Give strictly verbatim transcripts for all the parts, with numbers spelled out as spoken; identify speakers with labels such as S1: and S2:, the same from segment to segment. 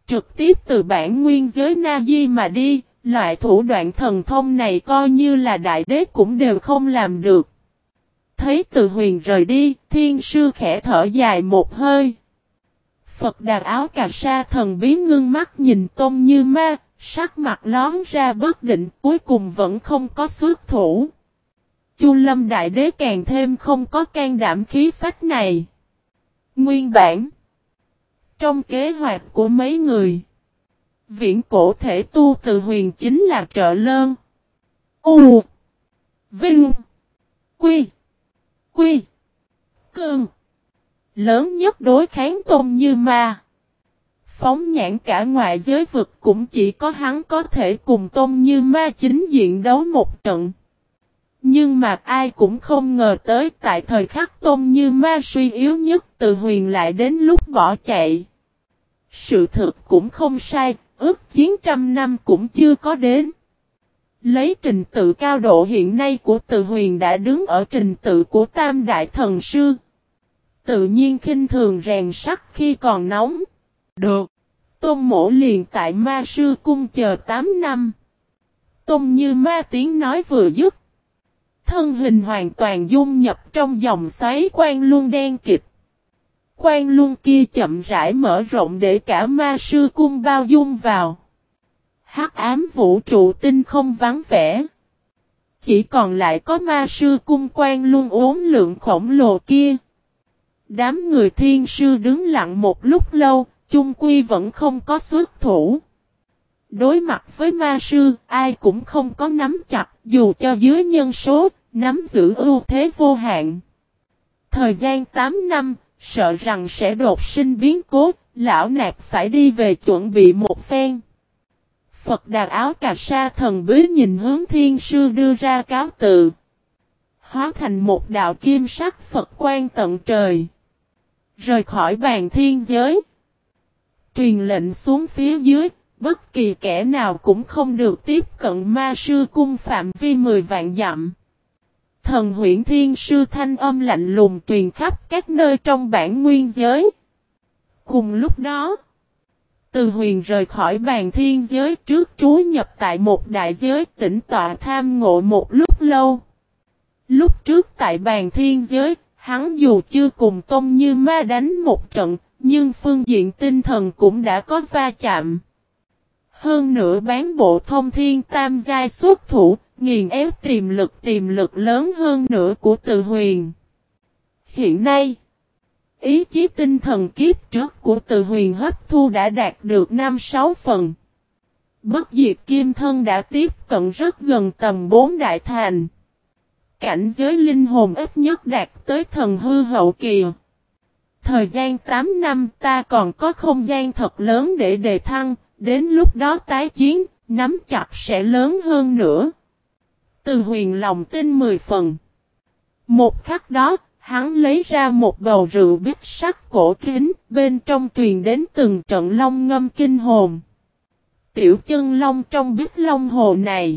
S1: Trực tiếp từ bản nguyên giới Na Di mà đi, loại thủ đoạn thần thông này coi như là đại đế cũng đều không làm được. Thấy Từ Huyền rời đi, thiên sư khẽ thở dài một hơi. Phật Đà áo cà sa thần bí ngưng mắt nhìn Tôn Như Ma, sắc mặt lón ra bất định, cuối cùng vẫn không có xuất thủ. Chu Lâm Đại Đế càng thêm không có can đảm khí phách này. Nguyên bản, trong kế hoạch của mấy người, viễn cổ thể tu Từ Huyền chính là trợ lơn. U Vinh Quy Quy Cơn lớn nhất đối kháng Tôn Như Ma. Phóng nhãn cả ngoại giới vực cũng chỉ có hắn có thể cùng Tôn Như Ma chính diện đấu một trận. Nhưng mà ai cũng không ngờ tới tại thời khắc Tôn Như Ma suy yếu nhất, Từ Huyền lại đến lúc bỏ chạy. Sự thực cũng không sai, ước chiến trăm năm cũng chưa có đến. Lấy trình tự cao độ hiện nay của Từ Huyền đã đứng ở trình tự của Tam Đại Thần Sư. Tự nhiên khinh thường rèn sắt khi còn nóng. Được. Tôn Mỗ liền tại Ma Sư Cung chờ tám năm. Tôn Như Ma tiếng nói vừa dứt. Thân hình hoàn toàn dung nhập trong dòng xoáy quan luân đen kịt. Quan luân kia chậm rãi mở rộng để cả Ma Sư Cung bao dung vào. Hắc ám vũ trụ tinh không vắng vẻ. Chỉ còn lại có Ma Sư Cung quan luân uốn lượng khổng lồ kia. Đám người thiên sư đứng lặng một lúc lâu, chung quy vẫn không có xuất thủ. Đối mặt với ma sư, ai cũng không có nắm chặt, dù cho dưới nhân số, nắm giữ ưu thế vô hạn. Thời gian tám năm, sợ rằng sẽ đột sinh biến cố, lão nạp phải đi về chuẩn bị một phen. Phật Đà áo cà sa thần bí nhìn hướng thiên sư đưa ra cáo tự. Hóa thành một đạo kim sắc Phật quan tận trời. Rời khỏi bàn thiên giới. Truyền lệnh xuống phía dưới, bất kỳ kẻ nào cũng không được tiếp cận Ma Sư Cung phạm vi mười vạn dặm. Thần huyễn thiên sư thanh âm lạnh lùng truyền khắp các nơi trong bản nguyên giới. Cùng lúc đó, Từ Huyền rời khỏi bàn thiên giới trước trú nhập tại một đại giới tĩnh tọa tham ngộ một lúc lâu. Lúc trước tại bàn thiên giới, hắn dù chưa cùng Tôn Như Ma đánh một trận, nhưng phương diện tinh thần cũng đã có va chạm. Hơn nữa bán bộ thông thiên tam giai xuất thủ, nghiền ép tiềm lực tiềm lực lớn hơn nữa của Từ Huyền. Hiện nay, ý chí tinh thần kiếp trước của Từ Huyền hấp thu đã đạt được năm sáu phần. Bất diệt kim thân đã tiếp cận rất gần tầm bốn đại thành. Cảnh giới linh hồn ít nhất đạt tới thần hư hậu kỳ. Thời gian tám năm ta còn có không gian thật lớn để đề thăng, đến lúc đó tái chiến, nắm chặt sẽ lớn hơn nữa. Từ Huyền lòng tin mười phần. Một khắc đó, hắn lấy ra một bầu rượu bích sắc cổ kính, bên trong truyền đến từng trận long ngâm kinh hồn. Tiểu chân long trong bích long hồ này.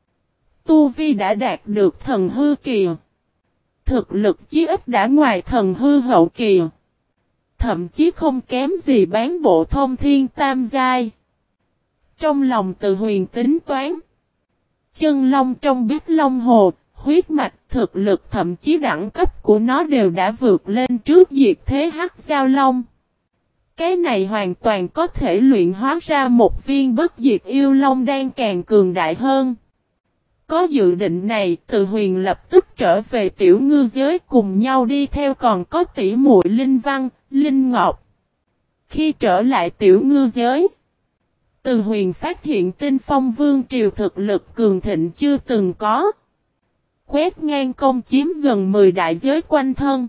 S1: Tu Vi đã đạt được thần hư kỳ. Thực lực chí ít đã ngoài thần hư hậu kỳ. Thậm chí không kém gì bán bộ thông thiên tam giai. Trong lòng Từ Huyền tính toán. Chân long trong bích long hồ, huyết mạch thực lực thậm chí đẳng cấp của nó đều đã vượt lên trước diệt thế hắc giao long. Cái này hoàn toàn có thể luyện hóa ra một viên bất diệt yêu long đan càng cường đại hơn. Có dự định này, Từ Huyền lập tức trở về tiểu ngư giới cùng nhau đi theo còn có tỷ muội Linh Văn, Linh Ngọc. Khi trở lại tiểu ngư giới, Từ Huyền phát hiện Tinh Phong Vương triều thực lực cường thịnh chưa từng có. Quét ngang công chiếm gần mười đại giới quanh thân.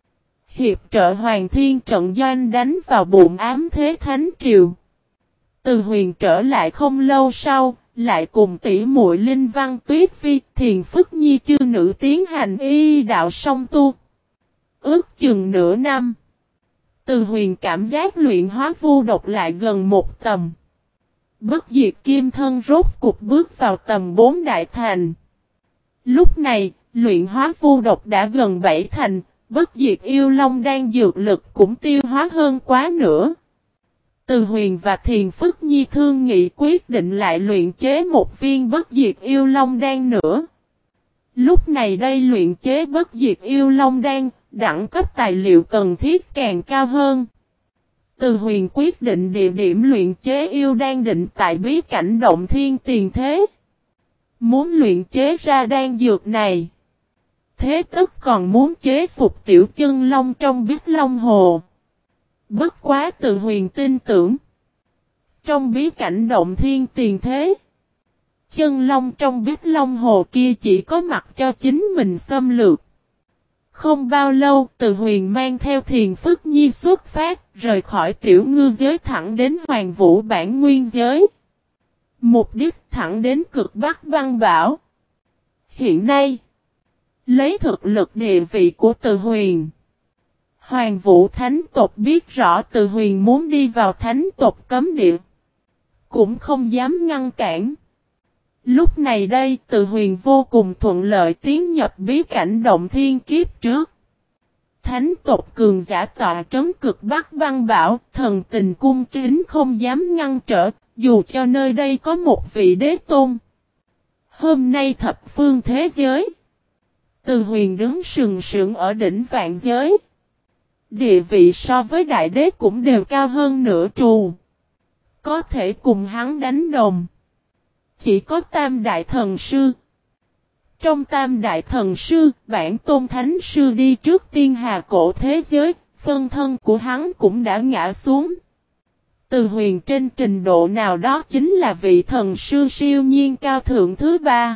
S1: Hiệp trợ Hoàng Thiên trận doanh đánh vào bụng ám thế thánh triều. Từ Huyền trở lại không lâu sau, lại cùng tỷ muội Linh Văn Tuyết Vi, Thiền Phức Nhi chư nữ tiến hành y đạo song tu. Ước chừng nửa năm, Từ Huyền cảm giác luyện hóa vu độc lại gần một tầm. Bất diệt kim thân rốt cục bước vào tầm bốn đại thành. Lúc này, luyện hóa vu độc đã gần bảy thành, bất diệt yêu long đang dược lực cũng tiêu hóa hơn quá nữa. Từ Huyền và Thiền Phức Nhi thương nghị quyết định lại luyện chế một viên bất diệt yêu long đan nữa. Lúc này đây luyện chế bất diệt yêu long đan, đẳng cấp tài liệu cần thiết càng cao hơn. Từ Huyền quyết định địa điểm luyện chế yêu đan định tại bí cảnh động thiên tiền thế. Muốn luyện chế ra đan dược này, thế tức còn muốn chế phục tiểu chân long trong Bích Long Hồ. Bất quá Từ Huyền tin tưởng, trong bí cảnh động thiên tiền thế, chân long trong Bích Long Hồ kia chỉ có mặt cho chính mình xâm lược. Không bao lâu, Từ Huyền mang theo Thiền Phức Nhi xuất phát, rời khỏi tiểu ngư giới thẳng đến Hoàng Vũ Bản Nguyên giới. Mục đích thẳng đến cực Bắc Băng Bảo. Hiện nay, lấy thực lực địa vị của Từ Huyền, Hoàng Vũ Thánh tộc biết rõ Từ Huyền muốn đi vào Thánh tộc cấm địa, cũng không dám ngăn cản. Lúc này đây, Từ Huyền vô cùng thuận lợi tiến nhập bí cảnh động thiên kiếp trước. Thánh tộc cường giả tọa trấn cực Bắc Băng Bảo, thần tình cung kính không dám ngăn trở, dù cho nơi đây có một vị đế tôn. Hôm nay thập phương thế giới, Từ Huyền đứng sừng sững ở đỉnh vạn giới. Địa vị so với đại đế cũng đều cao hơn nửa trù. Có thể cùng hắn đánh đồng chỉ có Tam Đại Thần Sư. Trong Tam Đại Thần Sư, bản tôn Thánh Sư đi trước tiên hà cổ thế giới, phân thân của hắn cũng đã ngã xuống. Từ Huyền trên trình độ nào đó chính là vị thần sư siêu nhiên cao thượng thứ ba.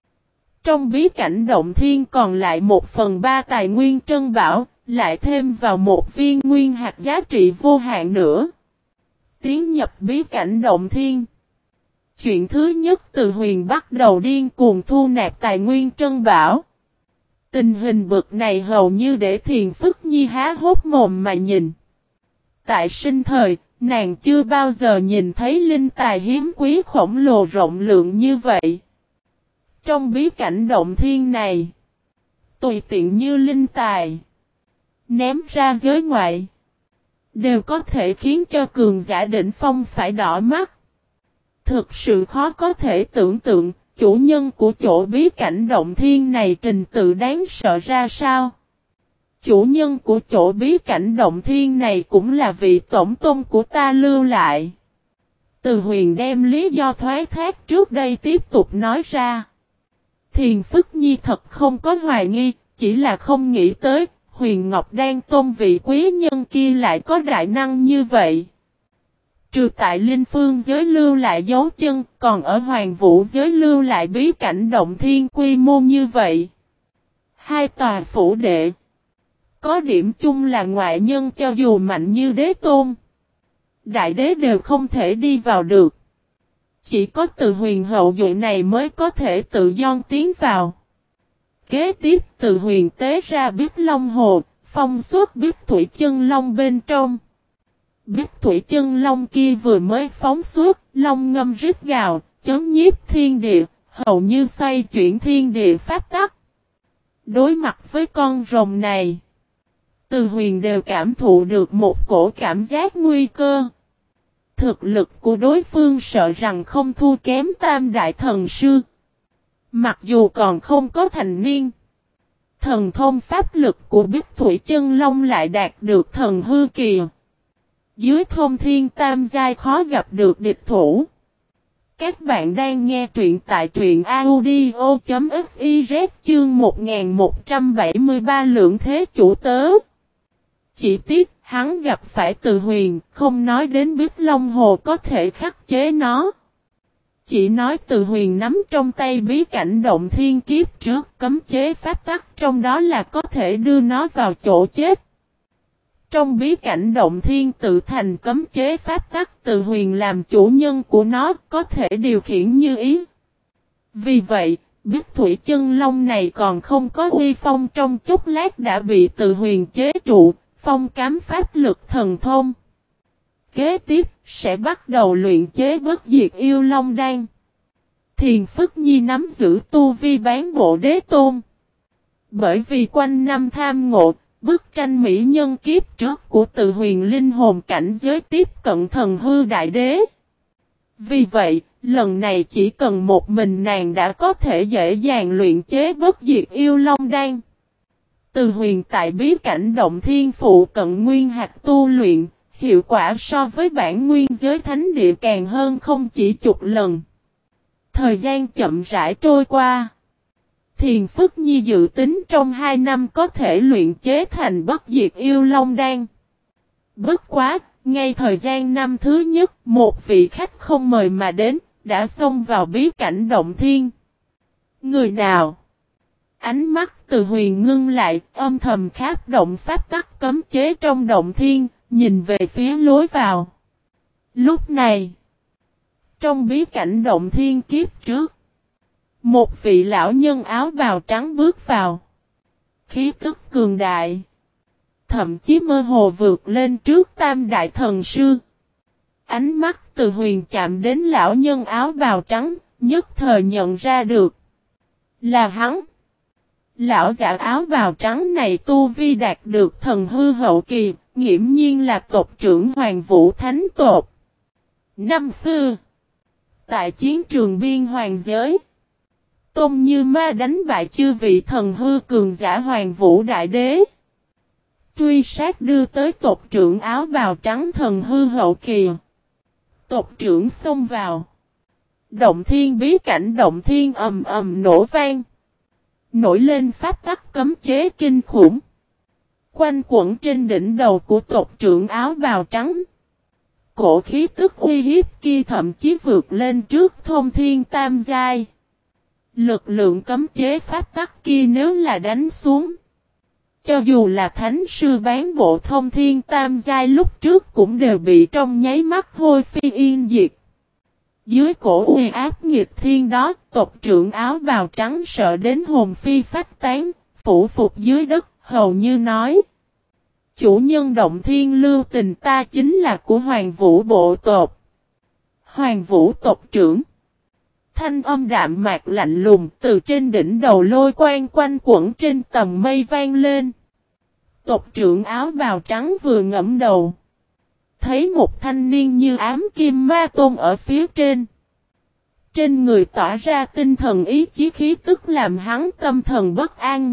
S1: Trong bí cảnh động thiên còn lại một phần ba tài nguyên trân bảo, lại thêm vào một viên nguyên hạt giá trị vô hạn nữa. Tiến nhập bí cảnh động thiên. Chuyện thứ nhất, Từ Huyền bắt đầu điên cuồng thu nạp tài nguyên trân bảo. Tình hình bực này hầu như để Thiền Phức Nhi há hốc mồm mà nhìn. Tại sinh thời, nàng chưa bao giờ nhìn thấy linh tài hiếm quý khổng lồ rộng lượng như vậy. Trong bí cảnh động thiên này, tùy tiện như linh tài ném ra giới ngoại, đều có thể khiến cho cường giả đỉnh phong phải đỏ mắt. Thực sự khó có thể tưởng tượng, chủ nhân của chỗ bí cảnh động thiên này trình tự đáng sợ ra sao. Chủ nhân của chỗ bí cảnh động thiên này cũng là vị tổng tôn của ta lưu lại. Từ Huyền đem lý do thoái thác trước đây tiếp tục nói ra. Thiền Phức Nhi thật không có hoài nghi, chỉ là không nghĩ tới, Huyền Ngọc Đan tôn vị quý nhân kia lại có đại năng như vậy. Trừ tại Linh Phương giới lưu lại dấu chân, còn ở Hoàng Vũ giới lưu lại bí cảnh động thiên quy mô như vậy. Hai tòa phủ đệ có điểm chung là ngoại nhân, cho dù mạnh như đế tôn, đại đế đều không thể đi vào được. Chỉ có Từ Huyền hậu duệ này mới có thể tự do tiến vào. Kế tiếp Từ Huyền tế ra Bích Long Hồ, phong suốt Bích Thủy Chân Long bên trong. Bích Thủy Chân Long kia vừa mới phóng suốt, long ngâm rít gào, chấn nhiếp thiên địa, hầu như xoay chuyển thiên địa pháp tắc. Đối mặt với con rồng này, Từ Huyền đều cảm thụ được một cổ cảm giác nguy cơ. Thực lực của đối phương sợ rằng không thua kém Tam Đại Thần Sư. Mặc dù còn không có thành niên, thần thông pháp lực của Bích Thủy Chân Long lại đạt được thần hư kỳ. Dưới thông thiên tam giai khó gặp được địch thủ. Các bạn đang nghe truyện tại truyện audio chấm fiz chương một nghìn một trăm bảy mươi ba Lượng Thế Chủ Tớ. Chỉ tiếc hắn gặp phải Từ Huyền, không nói đến Bích Long Hồ có thể khắc chế nó. Chỉ nói Từ Huyền nắm trong tay bí cảnh động thiên kiếp trước cấm chế pháp tắc, trong đó là có thể đưa nó vào chỗ chết. Trong bí cảnh động thiên tự thành cấm chế pháp tắc, Từ Huyền làm chủ nhân của nó, có thể điều khiển như ý. Vì vậy, Bích Thủy Chân Long này còn không có uy phong, trong chốc lát đã bị Từ Huyền chế trụ, phong cấm pháp lực thần thông. Kế tiếp, sẽ bắt đầu luyện chế bất diệt yêu long đan. Thiền Phức Nhi nắm giữ tu vi bán bộ đế tôn. Bởi vì quanh năm tham ngộ, Bức tranh mỹ nhân kiếp trước của Từ Huyền linh hồn cảnh giới tiếp cận thần hư đại đế. Vì vậy, lần này chỉ cần một mình nàng đã có thể dễ dàng luyện chế bất diệt yêu long đan. Từ Huyền tại bí cảnh động thiên phụ cận nguyên hạt tu luyện, hiệu quả so với bản nguyên giới thánh địa càng hơn không chỉ chục lần. Thời gian chậm rãi trôi qua. Thiền Phức Nhi dự tính trong hai năm có thể luyện chế thành bất diệt yêu long đan. Bất quá, ngay thời gian năm thứ nhất, một vị khách không mời mà đến, đã xông vào bí cảnh động thiên. Người nào? Ánh mắt Từ Huyền ngưng lại, âm thầm kháp động pháp tắc cấm chế trong động thiên, nhìn về phía lối vào. Lúc này, trong bí cảnh động thiên kiếp trước, một vị lão nhân áo bào trắng bước vào. Khí tức cường đại, thậm chí mơ hồ vượt lên trước tam đại thần sư. Ánh mắt Từ Huyền chạm đến lão nhân áo bào trắng, nhất thời nhận ra được là hắn. Lão giả áo bào trắng này tu vi đạt được thần hư hậu kỳ, nghiễm nhiên là tộc trưởng Hoàng Vũ Thánh tộc. Năm xưa, tại chiến trường biên hoàng giới, Tôn Như Ma đánh bại chư vị thần hư cường giả Hoàng Vũ Đại Đế. Truy sát đưa tới tộc trưởng áo bào trắng thần hư hậu kỳ. Tộc trưởng xông vào. Động thiên bí cảnh động thiên ầm ầm nổ vang. Nổi lên pháp tắc cấm chế kinh khủng. Quanh quẩn trên đỉnh đầu của tộc trưởng áo bào trắng. Cổ khí tức uy hiếp kia thậm chí vượt lên trước thông thiên tam giai. Lực lượng cấm chế pháp tắc kia nếu là đánh xuống. Cho dù là thánh sư bán bộ thông thiên tam giai lúc trước cũng đều bị trong nháy mắt hôi phi yên diệt. Dưới cổ uy áp nghịch thiên đó, tộc trưởng áo bào trắng sợ đến hồn phi phách tán, phủ phục dưới đất, hầu như nói. Chủ nhân động thiên lưu tình ta chính là của Hoàng Vũ bộ tộc. Hoàng Vũ tộc trưởng. Thanh âm đạm mạc lạnh lùng từ trên đỉnh đầu lôi quang quanh quẩn trên tầng mây vang lên. Tộc trưởng áo bào trắng vừa ngẫm đầu. Thấy một thanh niên như ám kim ma tôn ở phía trên. Trên người tỏa ra tinh thần ý chí khí tức làm hắn tâm thần bất an.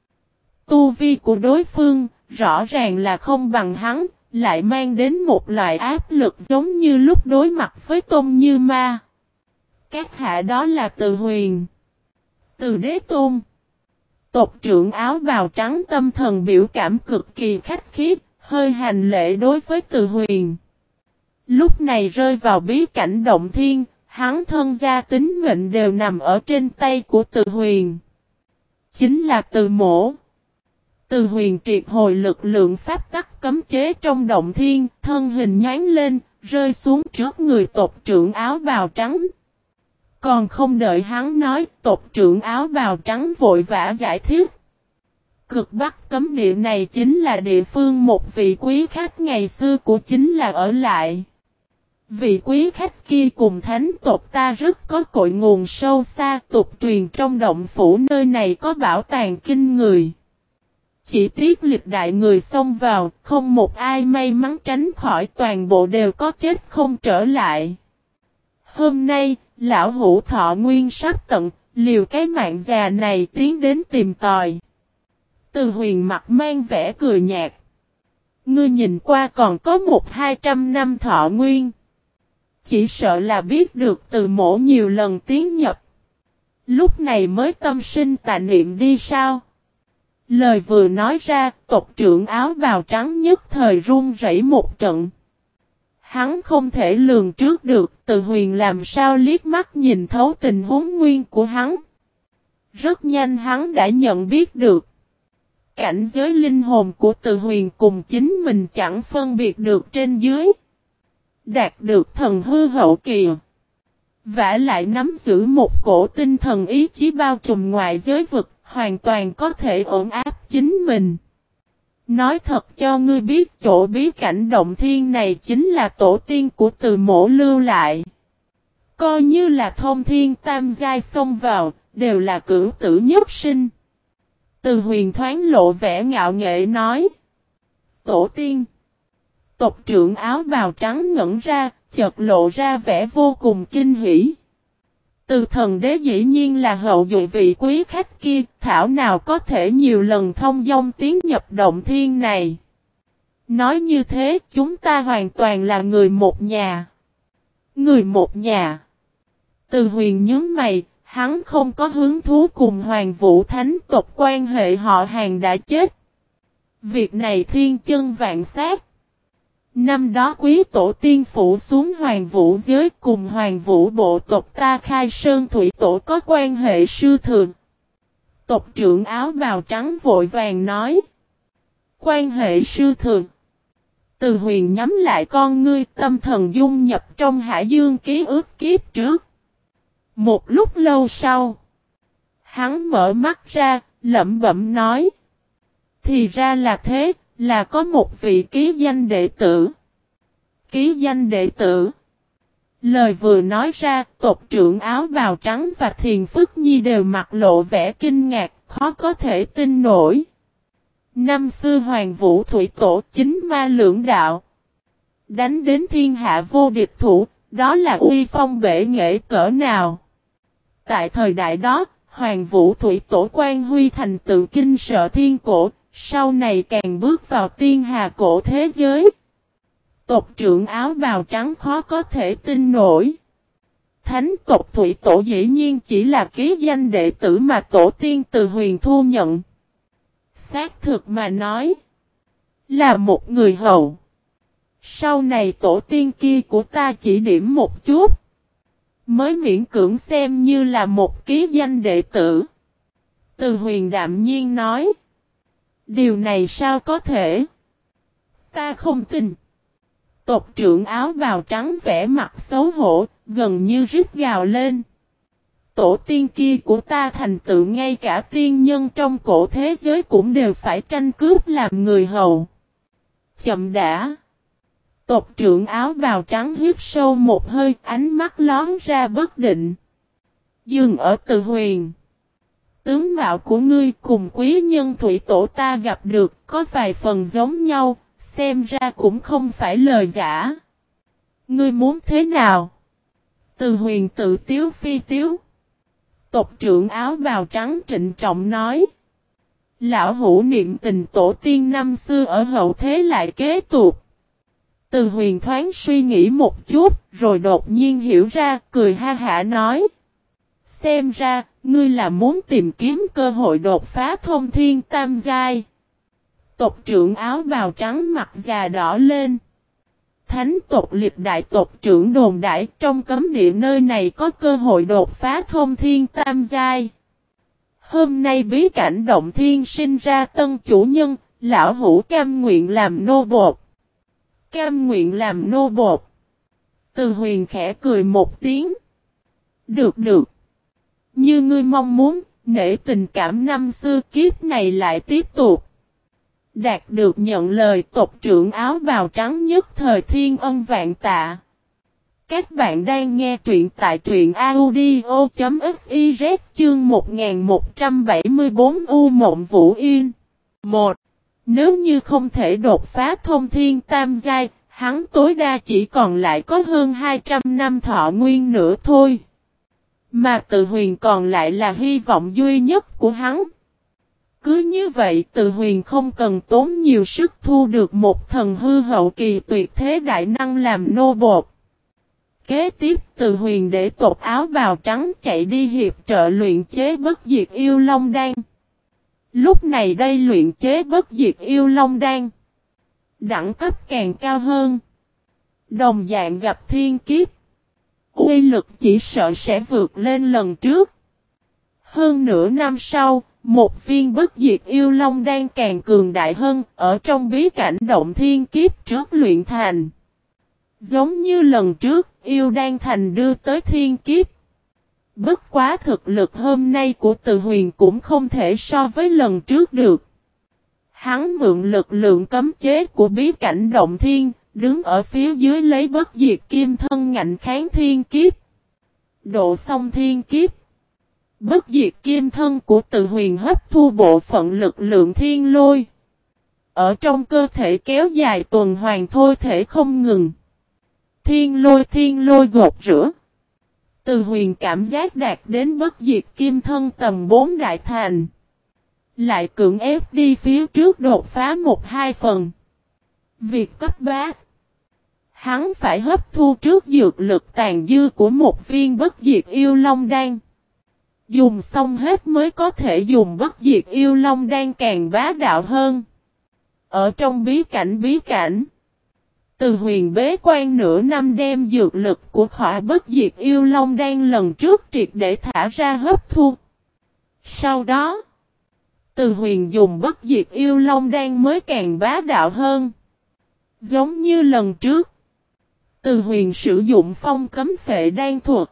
S1: Tu vi của đối phương, rõ ràng là không bằng hắn, lại mang đến một loại áp lực giống như lúc đối mặt với Tôn Như Ma. Các hạ đó là Từ Huyền. Từ Đế Tôn. Tộc trưởng áo bào trắng tâm thần biểu cảm cực kỳ khách khí, hơi hành lễ đối với Từ Huyền. Lúc này rơi vào bí cảnh động thiên, hắn thân gia tính mệnh đều nằm ở trên tay của Từ Huyền. Chính là Từ Mỗ. Từ Huyền triệt hồi lực lượng pháp tắc cấm chế trong động thiên, thân hình nhánh lên, rơi xuống trước người tộc trưởng áo bào trắng. Còn không đợi hắn nói, tộc trưởng áo bào trắng vội vã giải thích. Cực Bắc cấm địa này chính là địa phương một vị quý khách ngày xưa của chính là ở lại. Vị quý khách kia cùng thánh tộc ta rất có cội nguồn sâu xa, tục truyền trong động phủ nơi này có bảo tàng kinh người. Chỉ tiếc lịch đại người xông vào, không một ai may mắn tránh khỏi, toàn bộ đều có chết không trở lại. Hôm nay, lão hữu thọ nguyên sắp tận, liều cái mạng già này tiến đến tìm tòi. Từ Huyền mặt mang vẻ cười nhạt. Ngươi nhìn qua còn có một hai trăm năm thọ nguyên. Chỉ sợ là biết được Từ Mỗ nhiều lần tiến nhập. Lúc này mới tâm sinh tà niệm đi sao? Lời vừa nói ra, tộc trưởng áo bào trắng nhất thời run rẩy một trận. Hắn không thể lường trước được Từ Huyền làm sao liếc mắt nhìn thấu tình huống nguyên của hắn. Rất nhanh hắn đã nhận biết được. Cảnh giới linh hồn của Từ Huyền cùng chính mình chẳng phân biệt được trên dưới. Đạt được thần hư hậu kỳ. Vả lại nắm giữ một cổ tinh thần ý chí bao trùm ngoại giới vực, hoàn toàn có thể ổn áp chính mình. Nói thật cho ngươi biết chỗ bí cảnh động thiên này chính là tổ tiên của Từ Mỗ lưu lại. Coi như là thông thiên tam giai xông vào, đều là cửu tử nhất sinh. Từ Huyền thoáng lộ vẻ ngạo nghễ nói. Tổ tiên. Tộc trưởng áo bào trắng ngẩn ra, chợt lộ ra vẻ vô cùng kinh hỉ. Từ thần đế dĩ nhiên là hậu duệ vị quý khách kia, thảo nào có thể nhiều lần thông dong tiến nhập động thiên này. Nói như thế, chúng ta hoàn toàn là người một nhà. Người một nhà. Từ Huyền nhướng mày, hắn không có hứng thú cùng Hoàng Vũ Thánh tộc, quan hệ họ hàng đã chết. Việc này thiên chân vạn sát. Năm đó quý tổ tiên phủ xuống Hoàng Vũ giới, cùng Hoàng Vũ bộ tộc ta khai sơn thủy tổ có quan hệ sư thừa. Tộc trưởng áo bào trắng vội vàng nói. Quan hệ sư thừa. Từ Huyền nhắm lại con ngươi, tâm thần dung nhập trong hải dương ký ức kiếp trước. Một lúc lâu sau, hắn mở mắt ra, lẩm bẩm nói. Thì ra là thế, là có một vị ký danh đệ tử. Ký danh đệ tử. Lời vừa nói ra, tộc trưởng áo bào trắng và Thiền Phức Nhi đều mặt lộ vẻ kinh ngạc, khó có thể tin nổi. Năm xưa Hoàng Vũ Thủy Tổ chính ma lưỡng đạo. Đánh đến thiên hạ vô địch thủ, đó là uy phong bể nghệ cỡ nào. Tại thời đại đó, Hoàng Vũ Thủy Tổ quan huy thành tựu kinh sợ thiên cổ, sau này càng bước vào tiên hà cổ thế giới. Tộc trưởng áo bào trắng khó có thể tin nổi. Thánh tộc Thủy Tổ dĩ nhiên chỉ là ký danh đệ tử mà tổ tiên Từ Huyền thu nhận. Xác thực mà nói, là một người hầu. Sau này tổ tiên kia của ta chỉ điểm một chút, mới miễn cưỡng xem như là một ký danh đệ tử. Từ Huyền đạm nhiên nói. Điều này sao có thể? Ta không tin. Tộc trưởng áo bào trắng vẻ mặt xấu hổ, gần như rít gào lên. Tổ tiên kia của ta thành tựu ngay cả tiên nhân trong cổ thế giới cũng đều phải tranh cướp làm người hầu. Chậm đã. Tộc trưởng áo bào trắng hít sâu một hơi, ánh mắt lón ra bất định. Dừng ở Từ Huyền. Tướng mạo của ngươi cùng quý nhân Thủy Tổ ta gặp được có vài phần giống nhau, xem ra cũng không phải lời giả. Ngươi muốn thế nào? Từ Huyền tự tiếu phi tiếu. Tộc trưởng áo bào trắng trịnh trọng nói. Lão hữu niệm tình tổ tiên năm xưa ở hậu thế lại kế tục. Từ Huyền thoáng suy nghĩ một chút, rồi đột nhiên hiểu ra, cười ha hả nói. Xem ra, ngươi là muốn tìm kiếm cơ hội đột phá thông thiên tam giai. Tộc trưởng áo bào trắng mặt già đỏ lên. Thánh tộc liệt đại tộc trưởng đồn đại trong cấm địa nơi này có cơ hội đột phá thông thiên tam giai. Hôm nay bí cảnh động thiên sinh ra tân chủ nhân, lão hữu cam nguyện làm nô bột. Cam nguyện làm nô bột. Từ Huyền khẽ cười một tiếng. Được được. Như ngươi mong muốn, nể tình cảm năm xưa kiếp này lại tiếp tục. Đạt được nhận lời tộc trưởng áo bào trắng nhất thời thiên ân vạn tạ. Các bạn đang nghe truyện tại truyện audio.fiz chương một nghìn một trăm bảy mươi tư U Mộng Vũ Yên. một. Nếu như không thể đột phá thông thiên tam giai, hắn tối đa chỉ còn lại có hơn hai trăm năm thọ nguyên nữa thôi. Mà Từ Huyền còn lại là hy vọng duy nhất của hắn. Cứ như vậy Từ Huyền không cần tốn nhiều sức thu được một thần hư hậu kỳ tuyệt thế đại năng làm nô bột. Kế tiếp Từ Huyền để tộc áo bào trắng chạy đi hiệp trợ luyện chế bất diệt yêu long đan. Lúc này đây luyện chế bất diệt yêu long đan. Đẳng cấp càng cao hơn. Đồng dạng gặp thiên kiếp. Uy lực chỉ sợ sẽ vượt lên lần trước. Hơn nửa năm sau, một viên bất diệt yêu long đan càng cường đại hơn ở trong bí cảnh động thiên kiếp trước luyện thành. Giống như lần trước, yêu đan thành đưa tới thiên kiếp. Bất quá thực lực hôm nay của Từ Huyền cũng không thể so với lần trước được. Hắn mượn lực lượng cấm chế của bí cảnh động thiên, đứng ở phía dưới lấy bất diệt kim thân ngạnh kháng thiên kiếp. Độ xong thiên kiếp. Bất diệt kim thân của Từ Huyền hấp thu bộ phận lực lượng thiên lôi. Ở trong cơ thể kéo dài tuần hoàn thôi thể không ngừng. Thiên lôi thiên lôi gột rửa. Từ Huyền cảm giác đạt đến bất diệt kim thân tầm bốn đại thành. Lại cưỡng ép đi phía trước đột phá một hai phần. Việc cấp bá. Hắn phải hấp thu trước dược lực tàn dư của một viên bất diệt yêu long đan. Dùng xong hết mới có thể dùng bất diệt yêu long đan càng bá đạo hơn. Ở trong bí cảnh bí cảnh. Từ Huyền bế quan nửa năm đem dược lực của khỏa bất diệt yêu long đan lần trước triệt để thả ra hấp thu. Sau đó, Từ Huyền dùng bất diệt yêu long đan mới càng bá đạo hơn. Giống như lần trước, Từ Huyền sử dụng phong cấm phệ đan thuật.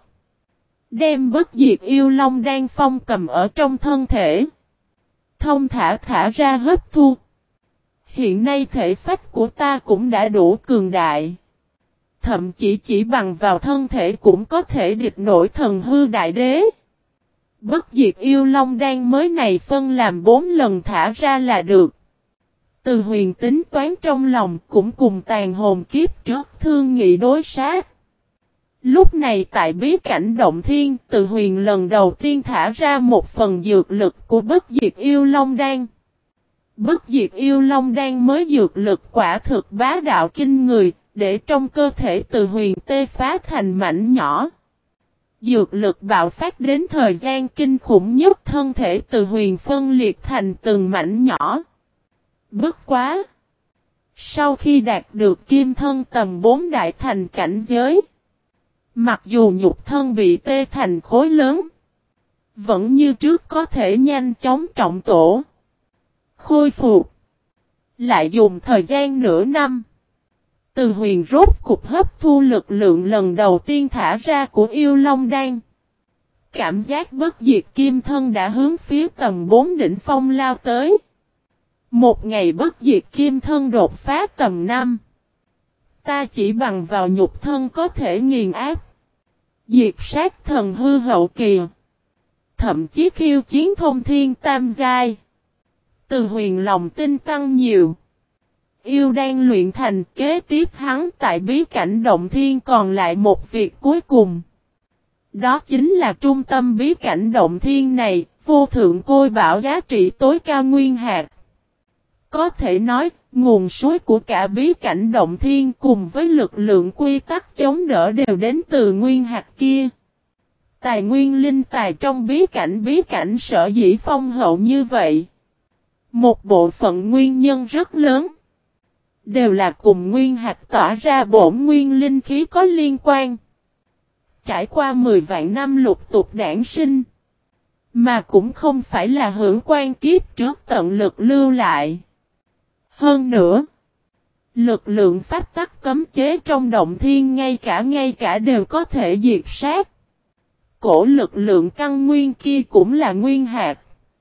S1: Đem bất diệt yêu long đan phong cầm ở trong thân thể. Thông thả thả ra hấp thu. Hiện nay thể phách của ta cũng đã đủ cường đại. Thậm chí chỉ bằng vào thân thể cũng có thể địch nổi thần hư đại đế. Bất diệt yêu long đan mới này phân làm bốn lần thả ra là được. Từ Huyền tính toán trong lòng cũng cùng tàn hồn kiếp trước thương nghị đối sát. Lúc này tại bí cảnh động thiên, Từ Huyền lần đầu tiên thả ra một phần dược lực của bất diệt yêu long đan. Bất diệt yêu long đan mới dược lực quả thực bá đạo kinh người, để trong cơ thể Từ Huyền tê phá thành mảnh nhỏ. Dược lực bạo phát đến thời gian kinh khủng nhất, thân thể Từ Huyền phân liệt thành từng mảnh nhỏ. Bất quá! Sau khi đạt được kim thân tầm bốn đại thành cảnh giới, mặc dù nhục thân bị tê thành khối lớn, vẫn như trước có thể nhanh chóng trọng tổ, khôi phục. Lại dùng thời gian nửa năm, Từ Huyền rốt cục hấp thu lực lượng lần đầu tiên thả ra của yêu long đan. Cảm giác bất diệt kim thân đã hướng phía tầm bốn đỉnh phong lao tới. Một ngày bất diệt kim thân đột phá tầm năm. Ta chỉ bằng vào nhục thân có thể nghiền áp, diệt sát thần hư hậu kỳ. Thậm chí khiêu chiến thông thiên tam giai. Từ Huyền lòng tin tăng nhiều. Yêu đang luyện thành, kế tiếp hắn tại bí cảnh động thiên còn lại một việc cuối cùng. Đó chính là trung tâm bí cảnh động thiên này, vô thượng côi bảo giá trị tối cao nguyên hạt. Có thể nói, nguồn suối của cả bí cảnh động thiên cùng với lực lượng quy tắc chống đỡ đều đến từ nguyên hạt kia. Tài nguyên linh tài trong bí cảnh bí cảnh sở dĩ phong hậu như vậy. Một bộ phận nguyên nhân rất lớn. Đều là cùng nguyên hạt tỏa ra bổn nguyên linh khí có liên quan. Trải qua mười vạn năm lục tục đản sinh. Mà cũng không phải là hưởng quan kiếp trước tận lực lưu lại. Hơn nữa, lực lượng pháp tắc cấm chế trong động thiên ngay cả ngay cả đều có thể diệt sát. Cổ lực lượng căn nguyên kia cũng là nguyên hạt.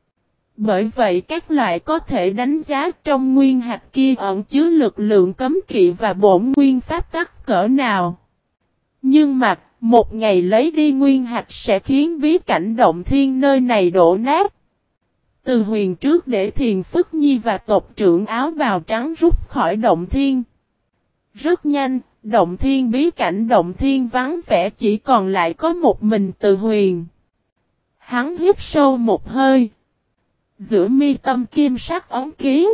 S1: Bởi vậy các loại có thể đánh giá trong nguyên hạt kia ẩn chứa lực lượng cấm kỵ và bổn nguyên pháp tắc cỡ nào. Nhưng mà, một ngày lấy đi nguyên hạt sẽ khiến bí cảnh động thiên nơi này đổ nát. Từ Huyền trước để Thiền Phức Nhi và tộc trưởng áo bào trắng rút khỏi động thiên. Rất nhanh, động thiên bí cảnh động thiên vắng vẻ chỉ còn lại có một mình Từ Huyền. Hắn hít sâu một hơi. Giữa mi tâm kim sắc ống ký.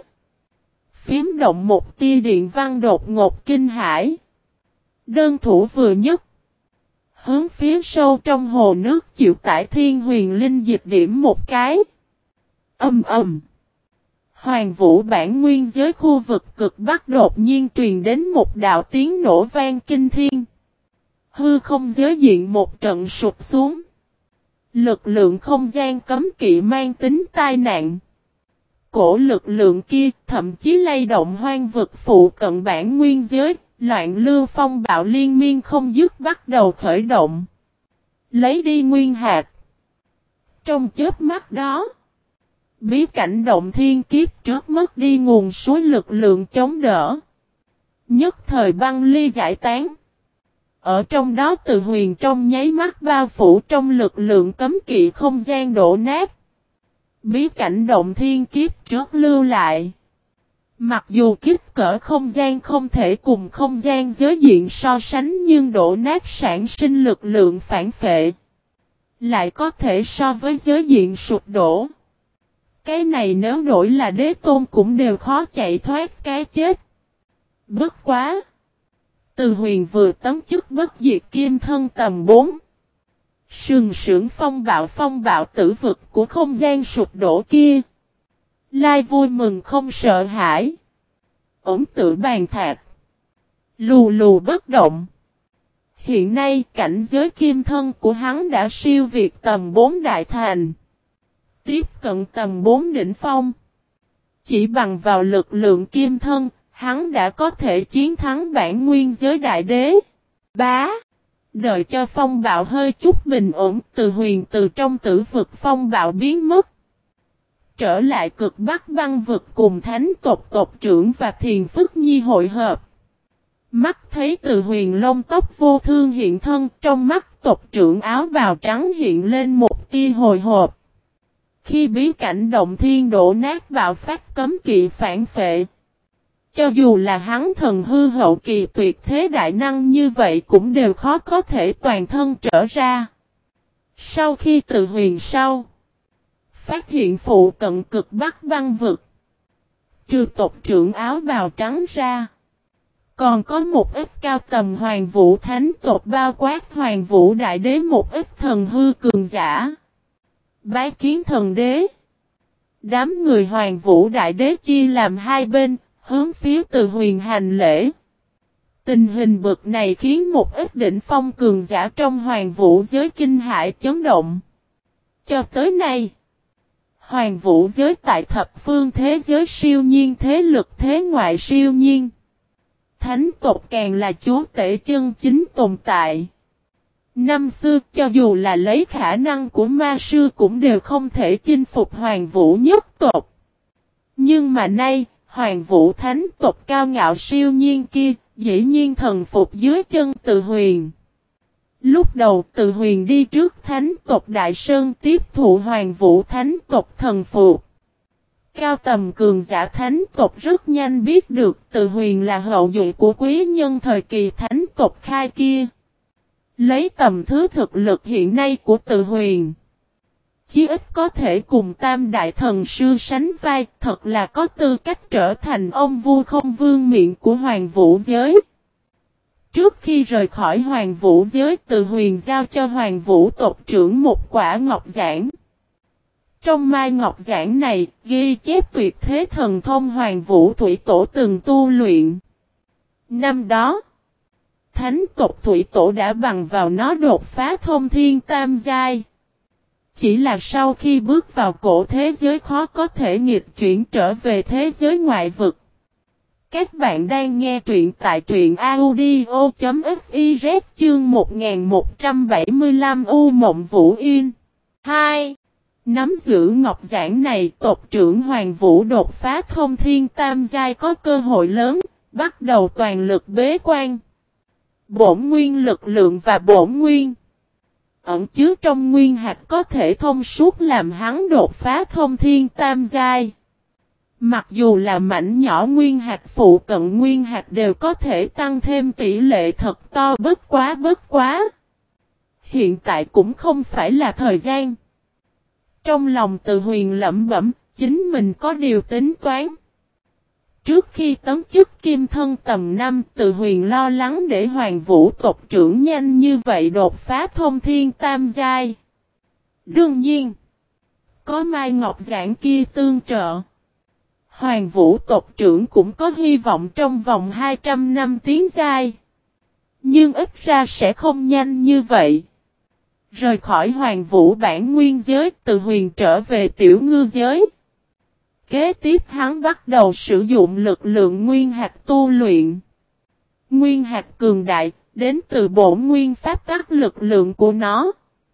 S1: Phím động một tia điện văn đột ngột kinh hãi. Đơn thủ vừa nhất. Hướng phía sâu trong hồ nước chịu tải thiên huyền linh dịch điểm một cái. Âm ầm. Hoàng vũ bản nguyên giới khu vực cực bắc đột nhiên truyền đến một đạo tiếng nổ vang kinh thiên. Hư không giới diện một trận sụp xuống. Lực lượng không gian cấm kỵ mang tính tai nạn. Cổ lực lượng kia thậm chí lay động hoang vực phụ cận bản nguyên giới, loạn lưu phong bạo liên miên không dứt bắt đầu khởi động. Lấy đi nguyên hạt. Trong chớp mắt đó, bí cảnh động thiên kiếp trước mất đi nguồn suối lực lượng chống đỡ. Nhất thời băng ly giải tán. Ở trong đó Từ Huyền trong nháy mắt bao phủ trong lực lượng cấm kỵ không gian đổ nát. Bí cảnh động thiên kiếp trước lưu lại. Mặc dù kích cỡ không gian không thể cùng không gian giới diện so sánh nhưng đổ nát sản sinh lực lượng phản phệ. Lại có thể so với giới diện sụp đổ. Cái này nếu đổi là đế tôn cũng đều khó chạy thoát cái chết. Bất quá. Từ Huyền vừa tấm chức bất diệt kim thân tầm bốn. Sừng sững phong bạo phong bạo tử vực của không gian sụp đổ kia. Lai vui mừng không sợ hãi. Ổn tự bàn thạc. Lù lù bất động. Hiện nay cảnh giới kim thân của hắn đã siêu việt tầm bốn đại thành. Tiếp cận tầm bốn đỉnh phong. Chỉ bằng vào lực lượng kim thân, hắn đã có thể chiến thắng bản nguyên giới đại đế. Bá. Đợi cho phong bạo hơi chút bình ổn, Từ Huyền từ trong tử vực phong bạo biến mất. Trở lại cực bắc băng vực cùng thánh tộc tộc trưởng và thiền phức nhi hội hợp. Mắt thấy Từ Huyền lông tóc vô thương hiện thân, trong mắt tộc trưởng áo bào trắng hiện lên một tia hồi hộp. Khi bí cảnh động thiên đổ nát bạo phát cấm kỵ phản phệ. Cho dù là hắn thần hư hậu kỳ tuyệt thế đại năng như vậy cũng đều khó có thể toàn thân trở ra. Sau khi Từ Huyền sau, phát hiện phụ cận cực bắc băng vực. Trừ tộc trưởng áo bào trắng ra. Còn có một ít cao tầm Hoàng Vũ Thánh tộc bao quát Hoàng Vũ Đại Đế một ít thần hư cường giả. Bái kiến thần đế. Đám người Hoàng Vũ Đại Đế chia làm hai bên, hướng phía Từ Huyền hành lễ. Tình hình bực này khiến một ít đỉnh phong cường giả trong Hoàng Vũ giới kinh hãi chấn động. Cho tới nay, Hoàng Vũ giới tại thập phương thế giới siêu nhiên thế lực thế ngoại siêu nhiên. Thánh tộc càng là chúa tể chân chính tồn tại. Năm xưa cho dù là lấy khả năng của ma sư cũng đều không thể chinh phục Hoàng Vũ nhất tộc. Nhưng mà nay, Hoàng Vũ Thánh tộc cao ngạo siêu nhiên kia, dĩ nhiên thần phục dưới chân Từ Huyền. Lúc đầu Từ Huyền đi trước Thánh tộc Đại Sơn tiếp thụ Hoàng Vũ Thánh tộc thần phục. Cao tầm cường giả Thánh tộc rất nhanh biết được Từ Huyền là hậu duệ của quý nhân thời kỳ Thánh tộc khai kia. Lấy tầm thứ thực lực hiện nay của Từ Huyền, chí ít có thể cùng tam đại thần sư sánh vai, thật là có tư cách trở thành ông vua không vương miện của Hoàng Vũ giới. Trước khi rời khỏi Hoàng Vũ giới, Từ Huyền giao cho Hoàng Vũ tộc trưởng một quả ngọc giản. Trong mai ngọc giản này, ghi chép tuyệt thế thần thông Hoàng Vũ Thủy Tổ từng tu luyện. Năm đó, Thánh tộc Thủy Tổ đã bằng vào nó đột phá thông thiên tam giai. Chỉ là sau khi bước vào cổ thế giới khó có thể nghịch chuyển trở về thế giới ngoại vực. Các bạn đang nghe truyện tại truyện audio chấm fiz chương một nghìn một trăm bảy mươi lăm U Mộng Vũ Yên. hai. Nắm giữ ngọc giản này, tộc trưởng Hoàng Vũ đột phá thông thiên tam giai có cơ hội lớn, bắt đầu toàn lực bế quan. Bổn nguyên lực lượng và bổn nguyên ẩn chứa trong nguyên hạt có thể thông suốt làm hắn đột phá thông thiên tam giai. Mặc dù là mảnh nhỏ nguyên hạt phụ cận nguyên hạt đều có thể tăng thêm tỷ lệ thật to bất quá bất quá. Hiện tại cũng không phải là thời gian. Trong lòng Từ Huyền lẩm bẩm, chính mình có điều tính toán. Trước khi tấm chức kim thân tầm năm, Từ Huyền lo lắng để Hoàng Vũ tộc trưởng nhanh như vậy đột phá thông thiên tam giai. Đương nhiên, có Mai Ngọc Giản kia tương trợ. Hoàng Vũ tộc trưởng cũng có hy vọng trong vòng hai trăm năm tiến giai. Nhưng ít ra sẽ không nhanh như vậy. Rời khỏi Hoàng Vũ bản nguyên giới, Từ Huyền trở về tiểu ngư giới. Kế tiếp hắn bắt đầu sử dụng lực lượng nguyên hạt tu luyện. Nguyên hạt cường đại, đến từ bổn nguyên pháp tắc lực lượng của nó.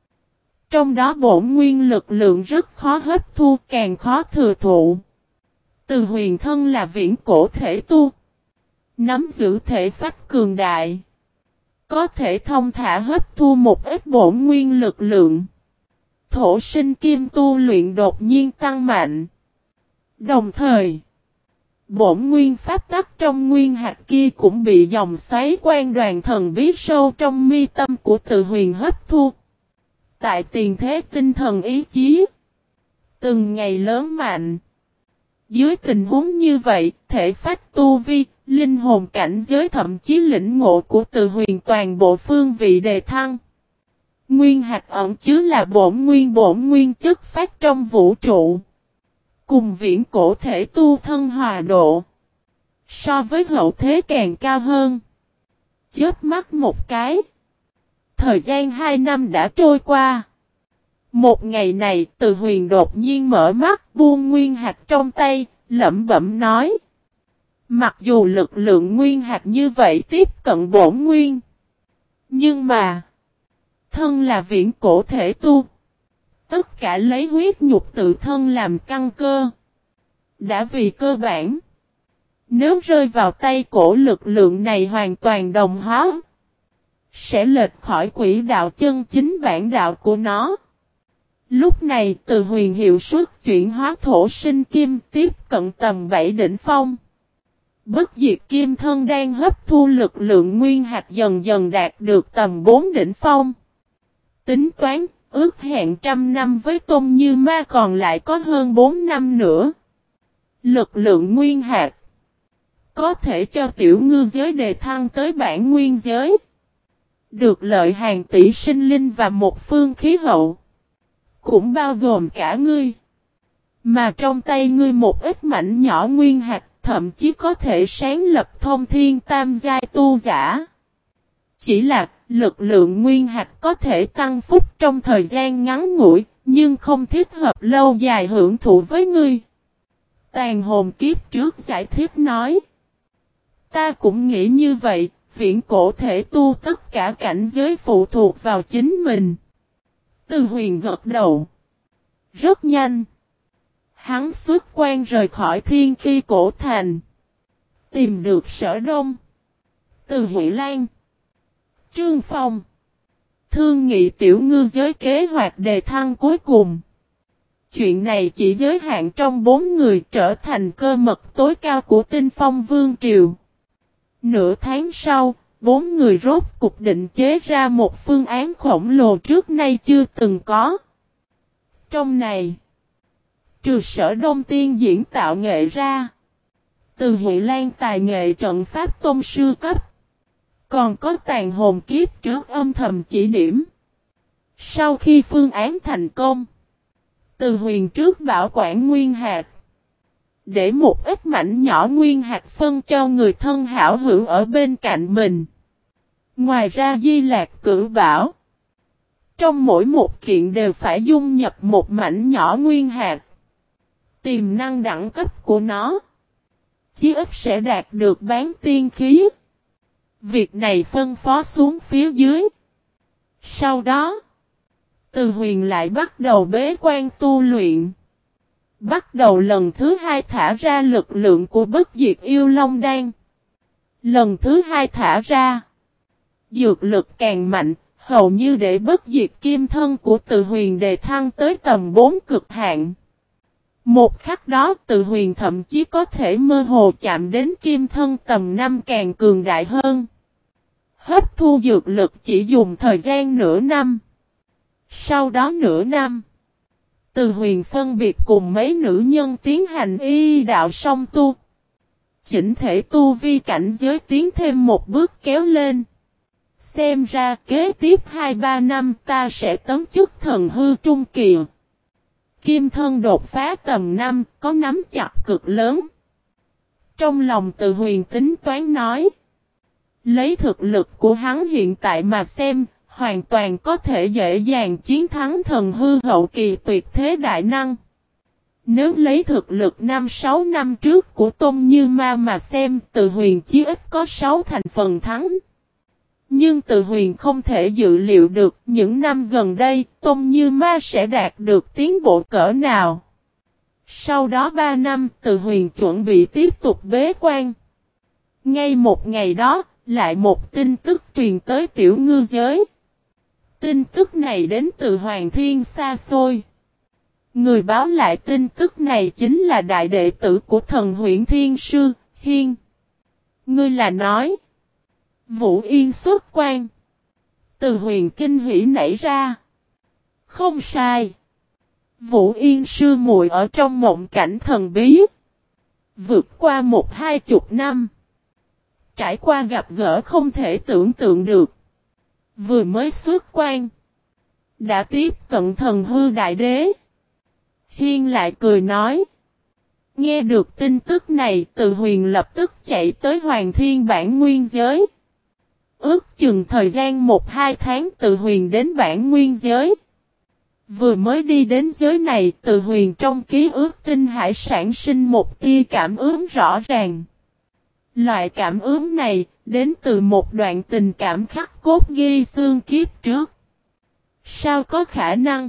S1: Trong đó bổn nguyên lực lượng rất khó hấp thu, càng khó thừa thụ. Từ Huyền thân là viễn cổ thể tu, nắm giữ thể phách cường đại. có thể thông thả hấp thu một ít bổn nguyên lực lượng. Thổ sinh kim tu luyện đột nhiên tăng mạnh. Đồng thời, bổn nguyên pháp tắc trong nguyên hạt kia cũng bị dòng xoáy quan đoàn thần bí sâu trong mi tâm của Từ Huyền hấp thu. Tại tiền thế tinh thần ý chí, từng ngày lớn mạnh. Dưới tình huống như vậy, thể phách tu vi, linh hồn cảnh giới thậm chí lĩnh ngộ của Từ Huyền toàn bộ phương vị đề thăng. Nguyên hạt ẩn chứa là bổn nguyên bổn nguyên chất phát trong vũ trụ. Cùng viễn cổ thể tu thân hòa độ. So với hậu thế càng cao hơn. Chớp mắt một cái. Thời gian hai năm đã trôi qua. Một ngày này Từ Huyền đột nhiên mở mắt buông nguyên hạt trong tay, lẩm bẩm nói. Mặc dù lực lượng nguyên hạt như vậy tiếp cận bổn nguyên. Nhưng mà, thân là viễn cổ thể tu. Tất cả lấy huyết nhục tự thân làm căn cơ. Đã vì cơ bản. Nếu rơi vào tay cổ lực lượng này hoàn toàn đồng hóa. Sẽ lệch khỏi quỹ đạo chân chính bản đạo của nó. Lúc này Từ Huyền hiệu suất chuyển hóa thổ sinh kim tiếp cận tầm bảy đỉnh phong. Bất diệt kim thân đang hấp thu lực lượng nguyên hạt dần dần đạt được tầm bốn đỉnh phong. Tính toán, ước hẹn trăm năm với Tôn Như Ma còn lại có hơn bốn năm nữa. Lực lượng nguyên hạt có thể cho tiểu ngư giới đề thăng tới bản nguyên giới. Được lợi hàng tỷ sinh linh và một phương khí hậu. Cũng bao gồm cả ngươi. Mà trong tay ngươi một ít mảnh nhỏ nguyên hạt thậm chí có thể sáng lập thông thiên tam giai tu giả. Chỉ là lực lượng nguyên hạt có thể tăng phúc trong thời gian ngắn ngủi, nhưng không thích hợp lâu dài hưởng thụ với ngươi. Tàn hồn kiếp trước giải thích nói. Ta cũng nghĩ như vậy, viễn cổ thể tu tất cả cảnh giới phụ thuộc vào chính mình. Từ Huyền gật đầu. Rất nhanh. Hắn xuất quan rời khỏi thiên khi cổ thành. Tìm được Sở Đông. Từ Huệ Lan. Trương Phong. Thương nghị tiểu ngư giới kế hoạch đề thăng cuối cùng. Chuyện này chỉ giới hạn trong bốn người trở thành cơ mật tối cao của Tinh Phong Vương Triều. Nửa tháng sau, bốn người rốt cục định chế ra một phương án khổng lồ trước nay chưa từng có. Trong này, trừ Sở Đông tiên diễn tạo nghệ ra, Từ Huệ Lan tài nghệ trận pháp tôn sư cấp, còn có tàn hồn kiếp trước âm thầm chỉ điểm. Sau khi phương án thành công, Từ Huyền trước bảo quản nguyên hạt, để một ít mảnh nhỏ nguyên hạt phân cho người thân hảo hữu ở bên cạnh mình. Ngoài ra Di Lạc cử bảo, trong mỗi một kiện đều phải dung nhập một mảnh nhỏ nguyên hạt. Tiềm năng đẳng cấp của nó chí ít sẽ đạt được bán tiên khí. Việc này phân phó xuống phía dưới. Sau đó, Từ Huyền lại bắt đầu bế quan tu luyện. Bắt đầu lần thứ hai thả ra lực lượng của bất diệt yêu long đan. Lần thứ hai thả ra, dược lực càng mạnh, hầu như để bất diệt kim thân của Từ Huyền đề thăng tới tầm bốn cực hạn. Một khắc đó Từ Huyền thậm chí có thể mơ hồ chạm đến kim thân tầm năm càng cường đại hơn. Hấp thu dược lực chỉ dùng thời gian nửa năm. Sau đó nửa năm, Từ Huyền phân biệt cùng mấy nữ nhân tiến hành y đạo song tu. Chỉnh thể tu vi cảnh giới tiến thêm một bước kéo lên. Xem ra kế tiếp hai ba năm ta sẽ tấm chức thần hư trung kỳ. Kim thân đột phá tầm năm có nắm chặt cực lớn. Trong lòng Từ Huyền tính toán nói. Lấy thực lực của hắn hiện tại mà xem, hoàn toàn có thể dễ dàng chiến thắng thần hư hậu kỳ tuyệt thế đại năng. Nếu lấy thực lực năm sáu năm trước của Tôn Như Ma mà xem, Từ Huyền chí ít có sáu thành phần thắng. Nhưng Từ Huyền không thể dự liệu được những năm gần đây Tôn Như Ma sẽ đạt được tiến bộ cỡ nào. Sau đó ba năm Từ Huyền chuẩn bị tiếp tục bế quan. Ngay một ngày đó, Lại một tin tức truyền tới tiểu ngư giới. Tin tức này đến từ Hoàng Thiên xa xôi. Người báo lại tin tức này chính là đại đệ tử của thần huyện Thiên Sư, Hiên. Ngươi là nói. Vũ Yên xuất quan. Từ huyền kinh hỉ nảy ra. Không sai. Vũ Yên sư muội ở trong mộng cảnh thần bí. Vượt qua một hai chục năm. Trải qua gặp gỡ không thể tưởng tượng được. Vừa mới xuất quan. Đã tiếp cận thần hư đại đế. Hiên lại cười nói. Nghe được tin tức này, Từ Huyền lập tức chạy tới Hoàng Thiên bản nguyên giới. Ước chừng thời gian một hai tháng Từ Huyền đến bản nguyên giới. Vừa mới đi đến giới này, Từ Huyền trong ký ức tinh hải sản sinh một tia cảm ứng rõ ràng. Loại cảm ứng này, đến từ một đoạn tình cảm khắc cốt ghi xương kiếp trước. Sao có khả năng?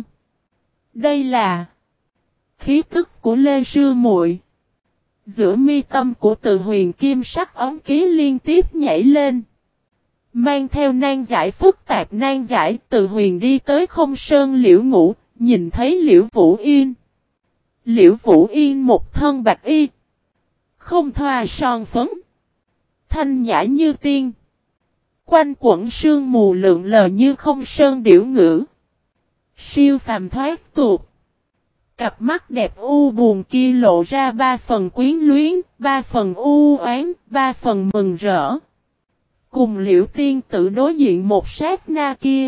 S1: Đây là khí tức của Lê Sư Muội. Giữa mi tâm của Từ Huyền kim sắc ấm ký liên tiếp nhảy lên. Mang theo nan giải phức tạp nan giải, Từ Huyền đi tới không sơn Liễu Ngũ, nhìn thấy Liễu Vũ Yên. Liễu Vũ Yên một thân bạch y. Không thoa son phấn. Thanh nhã như tiên. Quanh quẩn sương mù lượn lờ như không sơn điểu ngữ. Siêu phàm thoát tuột. Cặp mắt đẹp u buồn kia lộ ra ba phần quyến luyến, ba phần u oán, ba phần mừng rỡ. Cùng Liễu tiên tử đối diện một sát na kia.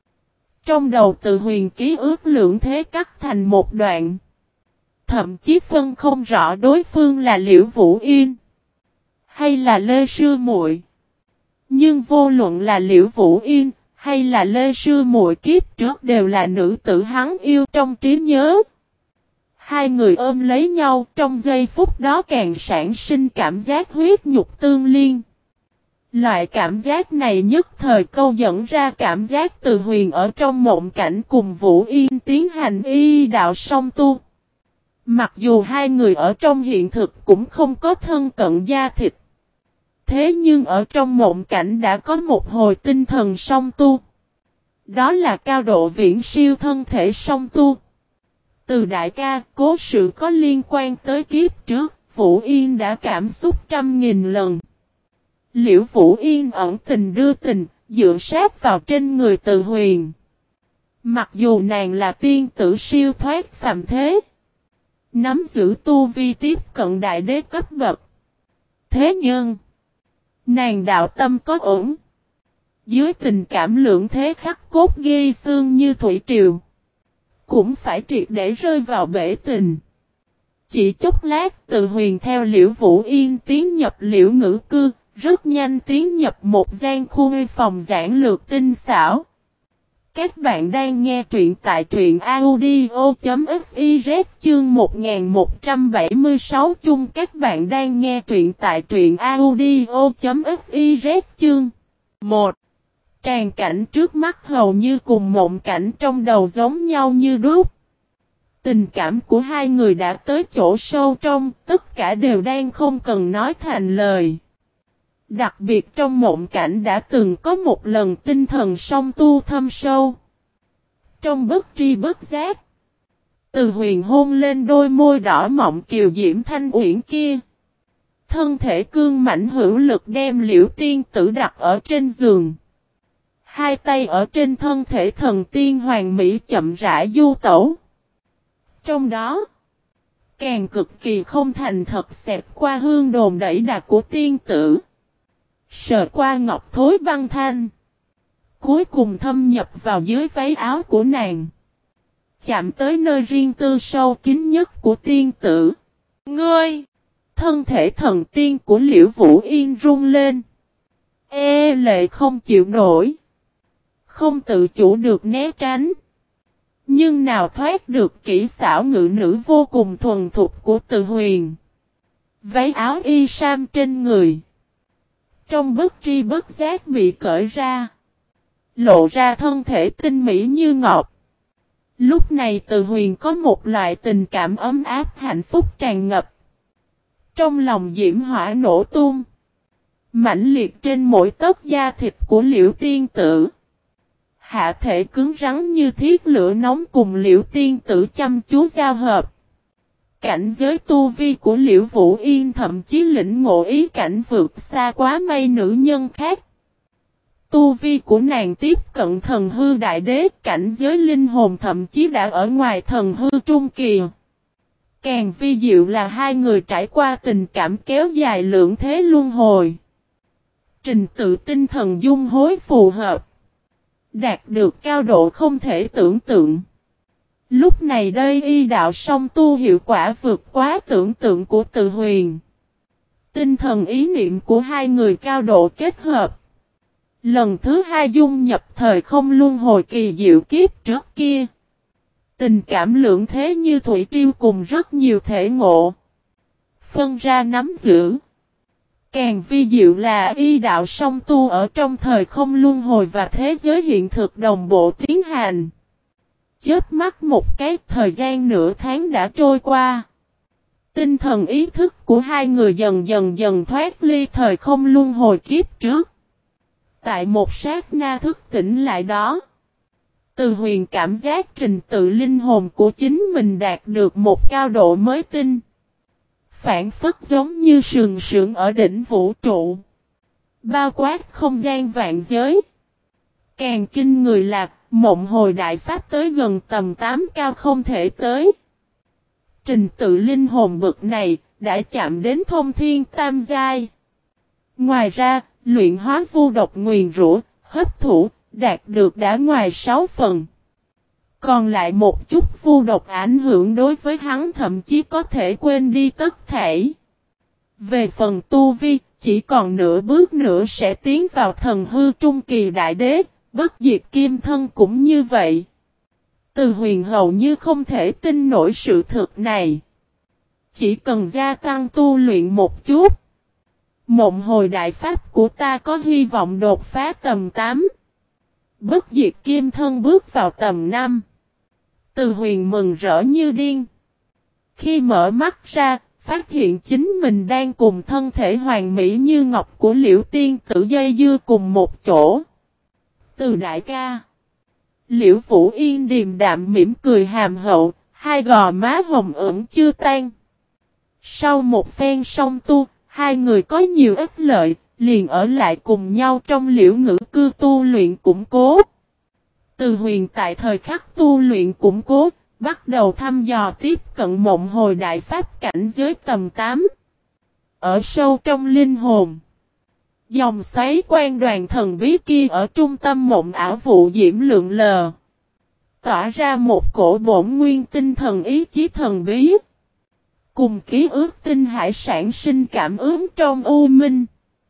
S1: Trong đầu Từ Huyền ký ức lượng thế cắt thành một đoạn. Thậm chí phân không rõ đối phương là Liễu Vũ Yên. Hay là Lê Sư Muội. Nhưng vô luận là Liễu Vũ Yên, hay là Lê Sư Muội kiếp trước đều là nữ tử hắn yêu trong trí nhớ. Hai người ôm lấy nhau, trong giây phút đó càng sản sinh cảm giác huyết nhục tương liên. Loại cảm giác này nhất thời câu dẫn ra cảm giác Từ Huyền ở trong mộng cảnh cùng Vũ Yên tiến hành y đạo song tu. Mặc dù hai người ở trong hiện thực cũng không có thân cận da thịt. Thế nhưng ở trong mộng cảnh đã có một hồi tinh thần song tu. Đó là cao độ viễn siêu thân thể song tu. Từ đại ca, cố sự có liên quan tới kiếp trước, Vũ Yên đã cảm xúc trăm nghìn lần. Liễu Vũ Yên ẩn tình đưa tình, dựa sát vào trên người Từ Huyền. Mặc dù nàng là tiên tử siêu thoát phàm thế. Nắm giữ tu vi tiếp cận đại đế cấp bậc. Thế nhưng, nàng đạo tâm có ổn. Dưới tình cảm lượng thế khắc cốt ghi xương như thủy triều. Cũng phải triệt để rơi vào bể tình. Chỉ chốc lát Từ Huyền theo Liễu Vũ Yên tiến nhập Liễu Ngữ Cư. Rất nhanh tiến nhập một gian khu phòng giản lược tinh xảo. Các bạn đang nghe truyện tại truyện audio.fiz chương một nghìn một trăm bảy mươi sáu chung. Các bạn đang nghe truyện tại truyện audio.fiz chương một. Tràn cảnh trước mắt hầu như cùng mộng cảnh trong đầu giống nhau như đúc. Tình cảm của hai người đã tới chỗ sâu trong, tất cả đều đang không cần nói thành lời. Đặc biệt trong mộng cảnh đã từng có một lần tinh thần song tu thâm sâu. Trong bất tri bất giác, Từ Huyền hôn lên đôi môi đỏ mọng kiều diễm thanh uyển kia. Thân thể cương mãnh hữu lực đem Liễu tiên tử đặt ở trên giường. Hai tay ở trên thân thể thần tiên hoàng mỹ chậm rãi du tẩu. Trong đó, càng cực kỳ không thành thật xẹp qua hương đồn đẩy đà của tiên tử. Sờ qua ngọc thối băng thanh. Cuối cùng thâm nhập vào dưới váy áo của nàng. Chạm tới nơi riêng tư sâu kín nhất của tiên tử. Ngươi! Thân thể thần tiên của Liễu Vũ Yên rung lên. Ê lệ không chịu nổi. Không tự chủ được né tránh. Nhưng nào thoát được kỹ xảo ngự nữ vô cùng thuần thục của Từ Huyền. Váy áo y sam trên người. Trong bất tri bất giác bị cởi ra. Lộ ra thân thể tinh mỹ như ngọc. Lúc này Từ Huyền có một loại tình cảm ấm áp hạnh phúc tràn ngập. Trong lòng diễm hỏa nổ tung. mãnh liệt trên mỗi tấc da thịt của Liễu Tiên Tử. Hạ thể cứng rắn như thiết lửa nóng cùng Liễu Tiên Tử chăm chú giao hợp. Cảnh giới tu vi của Liễu Vũ Yên thậm chí lĩnh ngộ ý cảnh vượt xa quá mây nữ nhân khác. Tu vi của nàng tiếp cận thần hư đại đế, cảnh giới linh hồn thậm chí đã ở ngoài thần hư trung kỳ. Càng vi diệu là hai người trải qua tình cảm kéo dài lượng thế luân hồi. Trình tự tinh thần dung hối phù hợp. Đạt được cao độ không thể tưởng tượng. Lúc này đây y đạo song tu hiệu quả vượt quá tưởng tượng của Từ Huyền. Tinh thần ý niệm của hai người cao độ kết hợp. Lần thứ hai dung nhập thời không luân hồi kỳ diệu kiếp trước kia. Tình cảm lượng thế như thủy triều cùng rất nhiều thể ngộ. Phân ra nắm giữ. Càng vi diệu là y đạo song tu ở trong thời không luân hồi và thế giới hiện thực đồng bộ tiến hành. Chớp mắt một cái thời gian nửa tháng đã trôi qua. Tinh thần ý thức của hai người dần dần dần thoát ly thời không luân hồi kiếp trước. Tại một sát na thức tỉnh lại đó. Từ Huyền cảm giác trình tự linh hồn của chính mình đạt được một cao độ mới tinh. Phản phất giống như sừng sững ở đỉnh vũ trụ. Bao quát không gian vạn giới. Càng kinh người là mộng hồi đại pháp tới gần tầm tám cao không thể tới. Trình tự linh hồn bực này đã chạm đến thông thiên tam giai. Ngoài ra, luyện hóa vu độc nguyền rủa, hấp thụ, đạt được đã ngoài sáu phần. Còn lại một chút vu độc ảnh hưởng đối với hắn thậm chí có thể quên đi tất thảy. Về phần tu vi, chỉ còn nửa bước nữa sẽ tiến vào thần hư trung kỳ đại đế, bất diệt kim thân cũng như vậy. Từ Huyền hầu như không thể tin nổi sự thực này. Chỉ cần gia tăng tu luyện một chút. Mộng hồi đại pháp của ta có hy vọng đột phá tầm tám. Bất diệt kim thân bước vào tầm năm. Từ Huyền mừng rỡ như điên. Khi mở mắt ra, phát hiện chính mình đang cùng thân thể hoàn mỹ như ngọc của Liễu Tiên Tử dây dưa cùng một chỗ. Từ đại ca. Liễu Vũ Yên điềm đạm mỉm cười hàm hậu, hai gò má hồng ửng chưa tan. Sau một phen song tu, hai người có nhiều ích lợi, liền ở lại cùng nhau trong liễu ngữ cư tu luyện củng cố. Từ Huyền tại thời khắc tu luyện củng cố, bắt đầu thăm dò tiếp cận mộng hồi đại pháp cảnh giới tầm tám. Ở sâu trong linh hồn, dòng xoáy quan đoàn thần bí kia ở trung tâm mộng ảo vụ diễm lượng lờ. Tỏa ra một cổ bổn nguyên tinh thần ý chí thần bí. Cùng ký ức tinh hải sản sinh cảm ứng trong u minh.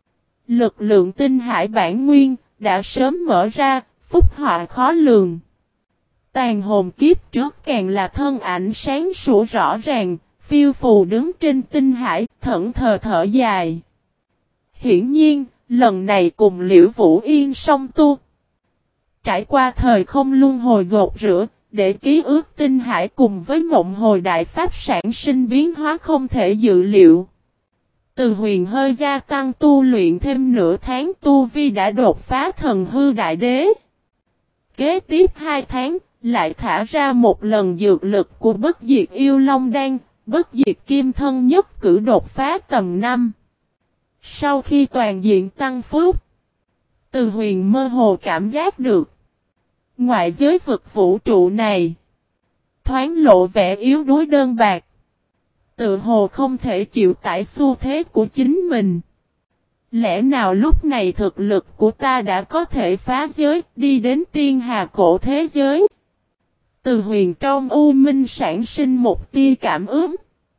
S1: Lực lượng tinh hải bản nguyên đã sớm mở ra, phúc họa khó lường. Tàn hồn kiếp trước càng là thân ảnh sáng sủa rõ ràng, phiêu phù đứng trên tinh hải, thẫn thờ thở dài. Hiển nhiên, lần này cùng Liễu Vũ Yên song tu. Trải qua thời không luân hồi gột rửa, để ký ức tinh hải cùng với mộng hồi đại pháp sản sinh biến hóa không thể dự liệu. Từ Huyền hơi gia tăng tu luyện thêm nửa tháng tu vi đã đột phá thần hư đại đế. Kế tiếp hai tháng, lại thả ra một lần dược lực của bất diệt yêu long đan, bất diệt kim thân nhất cử đột phá tầm năm. Sau khi toàn diện tăng phúc, Từ Huyền mơ hồ cảm giác được. Ngoại giới vực vũ trụ này, thoáng lộ vẻ yếu đuối đơn bạc. Tự hồ không thể chịu tải xu thế của chính mình. Lẽ nào lúc này thực lực của ta đã có thể phá giới, đi đến tiên hà cổ thế giới? Từ Huyền trong u minh sản sinh một tia cảm ứng.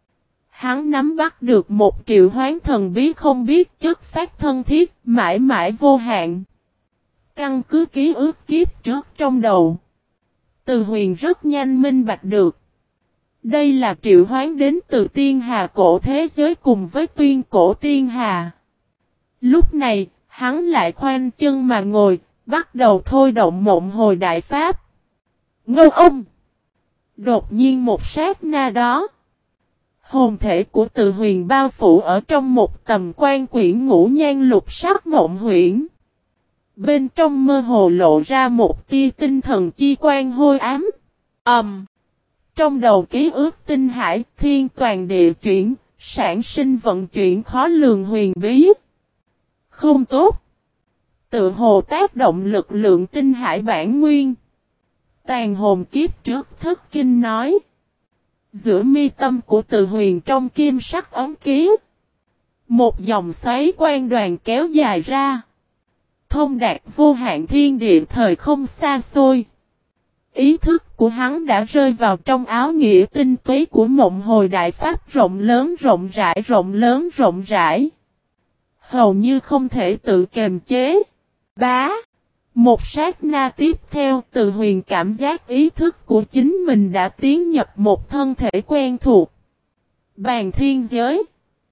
S1: Hắn nắm bắt được một triệu hoán thần bí không biết chất phát thân thiết, mãi mãi vô hạn. Căn cứ ký ức kiếp trước trong đầu, Từ Huyền rất nhanh minh bạch được. Đây là triệu hoán đến từ tiên hà cổ thế giới cùng với tuyên cổ tiên hà. Lúc này, hắn lại khoanh chân mà ngồi, bắt đầu thôi động mộng hồi đại pháp. Ngô ông! Đột nhiên một sát na đó, Hồn thể của Từ Huyền bao phủ ở trong một tầm quan quyển ngũ nhan lục sắc mộng huyễn. Bên trong mơ hồ lộ ra một tia tinh thần chi quan hôi ám. Ầm. Um, trong đầu ký ức tinh hải, thiên toàn địa chuyển, sản sinh vận chuyển khó lường huyền bí. Không tốt. Tự hồ tác động lực lượng tinh hải bản nguyên. Tàn hồn kiếp trước thất kinh nói. Giữa mi tâm của Từ Huyền trong kim sắc ấm ký. Một dòng xoáy quan đoàn kéo dài ra. Thông đạt vô hạn thiên địa thời không xa xôi. Ý thức của hắn đã rơi vào trong áo nghĩa tinh túy của mộng hồi đại pháp rộng lớn rộng rãi rộng lớn rộng rãi. Hầu như không thể tự kiềm chế. Bá. Một sát na tiếp theo Từ Huyền cảm giác ý thức của chính mình đã tiến nhập một thân thể quen thuộc. Bàn thiên giới.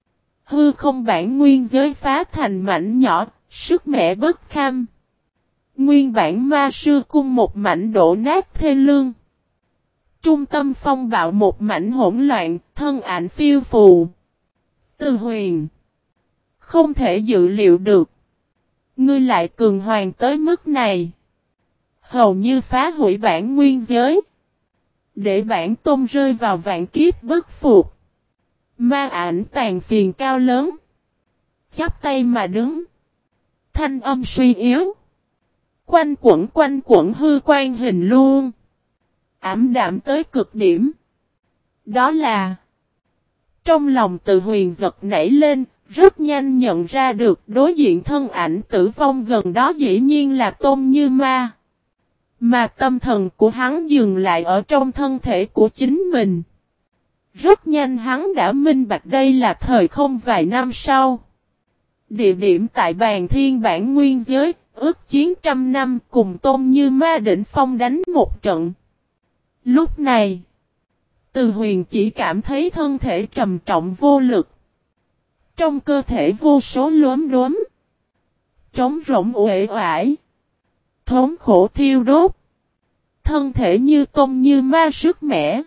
S1: Hư không bản nguyên giới phá thành mảnh nhỏ, sức mẻ bất kham. Nguyên bản ma sư cung một mảnh đổ nát thê lương. Trung tâm phong bạo một mảnh hỗn loạn, thân ảnh phiêu phù. Từ Huyền. Không thể dự liệu được. Ngươi lại cường hoàng tới mức này. Hầu như phá hủy bản nguyên giới. Để bản tôn rơi vào vạn kiếp bất phục. Ma ảnh tàn phiền cao lớn. Chắp tay mà đứng. Thanh âm suy yếu. Quanh quẩn quanh quẩn hư quan hình luôn. Ảm đạm tới cực điểm. Đó là. Trong lòng Từ Huyền giật nảy lên. Rất nhanh nhận ra được đối diện thân ảnh tử vong gần đó dĩ nhiên là Tôn Như Ma. Mà tâm thần của hắn dừng lại ở trong thân thể của chính mình. Rất nhanh hắn đã minh bạch đây là thời không vài năm sau. Địa điểm tại bàn thiên bản nguyên giới, ước chiến trăm năm cùng Tôn Như Ma đỉnh phong đánh một trận. Lúc này, Từ Huyền chỉ cảm thấy thân thể trầm trọng vô lực. Trong cơ thể vô số lốm đốm. Trống rỗng uể oải. Thống khổ thiêu đốt. Thân thể như Tôn Như Ma sức mẻ.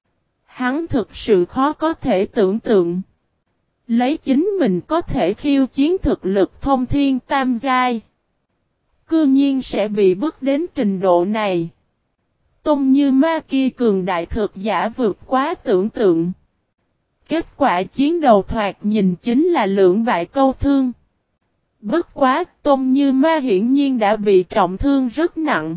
S1: Hắn thực sự khó có thể tưởng tượng. Lấy chính mình có thể khiêu chiến thực lực thông thiên tam giai. Cư nhiên sẽ bị bước đến trình độ này. Tôn Như Ma kia cường đại thực giả vượt quá tưởng tượng. Kết quả chiến đầu thoạt nhìn chính là lưỡng bại câu thương. Bất quá, Tôn Như Ma hiển nhiên đã bị trọng thương rất nặng.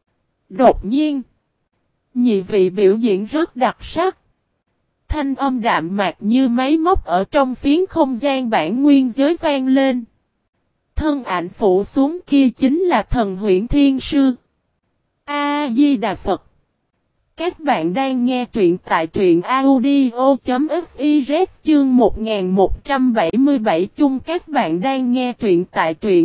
S1: Đột nhiên, nhị vị biểu diễn rất đặc sắc. Thanh âm đạm mạc như máy móc ở trong phiến không gian bản nguyên giới vang lên. Thân ảnh phủ xuống kia chính là Thần Huyễn Thiên Sư. A-di-đà Phật. Các bạn đang nghe truyện tại truyện audio.fiz chương một nghìn một trăm bảy mươi bảy chung các bạn đang nghe truyện tại truyện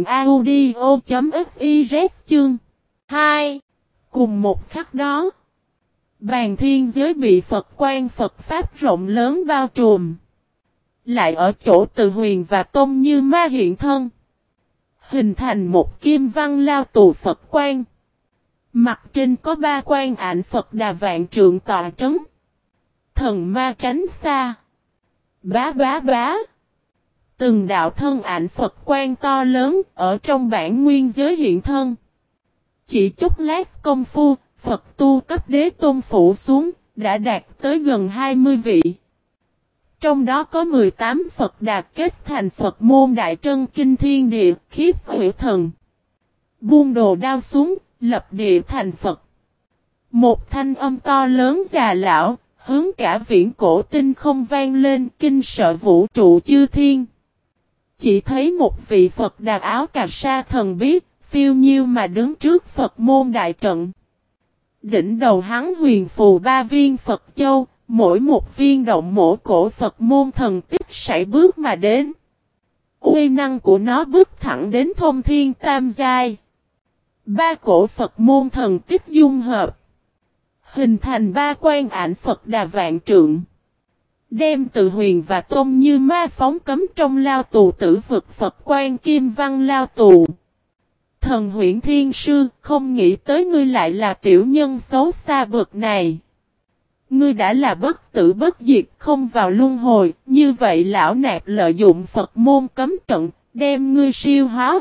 S1: audio.fiz chương hai. Cùng một khắc đó, bàn thiên giới bị Phật quan Phật Pháp rộng lớn bao trùm. Lại ở chỗ Từ Huyền và Tôn Như Ma hiện thân. Hình thành một kim văn lao tù Phật quan. Mặt trên có ba quan ảnh Phật Đà vạn trượng tọa trấn. Thần ma tránh xa. Bá bá bá. Từng đạo thân ảnh Phật quan to lớn ở trong bản nguyên giới hiện thân. Chỉ chút lát công phu, Phật tu cấp đế tôn phủ xuống, đã đạt tới gần hai mươi vị. Trong đó có mười tám Phật Đà kết thành Phật môn đại trân kinh thiên địa, khiếp huyễn thần. Buông đồ đao xuống, lập địa thành Phật. Một thanh âm to lớn già lão, hướng cả viễn cổ tinh không vang lên kinh sợ vũ trụ chư thiên. Chỉ thấy một vị Phật Đà áo cà sa thần bí, phiêu nhiêu mà đứng trước Phật môn đại trận. Đỉnh đầu hắn huyền phù ba viên Phật châu, mỗi một viên động mổ cổ Phật môn thần tích sải bước mà đến. Uy năng của nó bước thẳng đến thông thiên tam giai. Ba cổ Phật môn thần tích dung hợp. Hình thành ba quan ảnh Phật Đà vạn trượng. Đem Từ Huyền và Tôn Như Ma phóng cấm trong lao tù tử vực Phật quan kim văn lao tù. Thần Huyễn Thiên Sư không nghĩ tới ngươi lại là tiểu nhân xấu xa bực này. Ngươi đã là bất tử bất diệt không vào luân hồi, như vậy lão nạp lợi dụng Phật môn cấm trận, đem ngươi siêu hóa.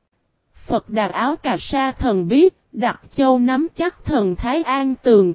S1: Phật Đà Áo Cà Sa thần biết, Đặc Châu nắm chắc thần Thái An Tường.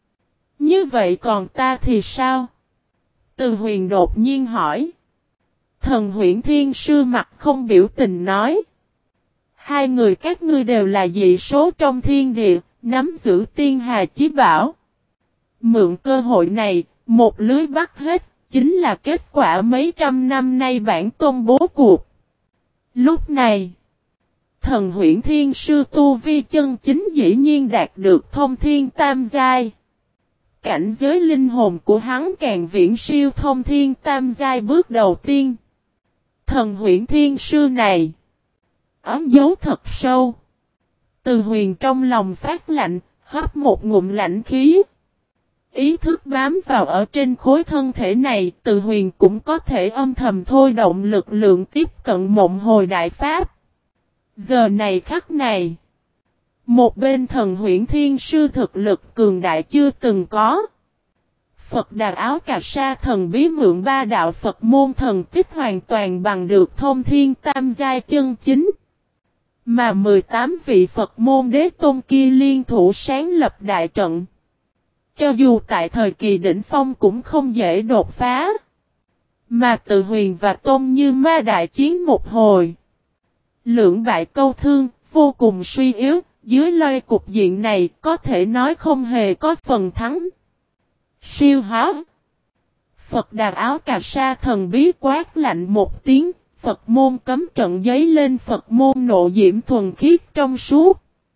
S1: Như vậy còn ta thì sao? Từ Huyền đột nhiên hỏi. Thần Huyễn Thiên Sư mặt không biểu tình nói. Hai người các ngươi đều là dị số trong thiên địa, nắm giữ tiên hà chí bảo. Mượn cơ hội này, một lưới bắt hết, chính là kết quả mấy trăm năm nay bản tôn bố cuộc. Lúc này, thần Huyễn Thiên Sư tu vi chân chính dĩ nhiên đạt được thông thiên tam giai. Cảnh giới linh hồn của hắn càng viễn siêu thông thiên tam giai bước đầu tiên. Thần Huyễn Thiên Sư này, ẩn dấu thật sâu. Từ Huyền trong lòng phát lạnh, hấp một ngụm lạnh khí. Ý thức bám vào ở trên khối thân thể này, Từ Huyền cũng có thể âm thầm thôi động lực lượng tiếp cận mộng hồi đại pháp. Giờ này khắc này, một bên thần Huyễn Thiên Sư thực lực cường đại chưa từng có. Phật Đà Áo Cà Sa thần bí mượn ba đạo Phật môn thần tích hoàn toàn bằng được thông thiên tam giai chân chính. Mà mười tám vị Phật môn đế tôn kia liên thủ sáng lập đại trận. Cho dù tại thời kỳ đỉnh phong cũng không dễ đột phá. Mà Từ Huyền và Tôn Như Ma đại chiến một hồi. Lưỡng bại câu thương, vô cùng suy yếu, dưới lôi cục diện này có thể nói không hề có phần thắng. Siêu hóa. Phật Đà Áo Cà Sa thần bí quát lạnh một tiếng, Phật môn cấm trận giấy lên Phật môn nộ diễm thuần khiết trong suốt.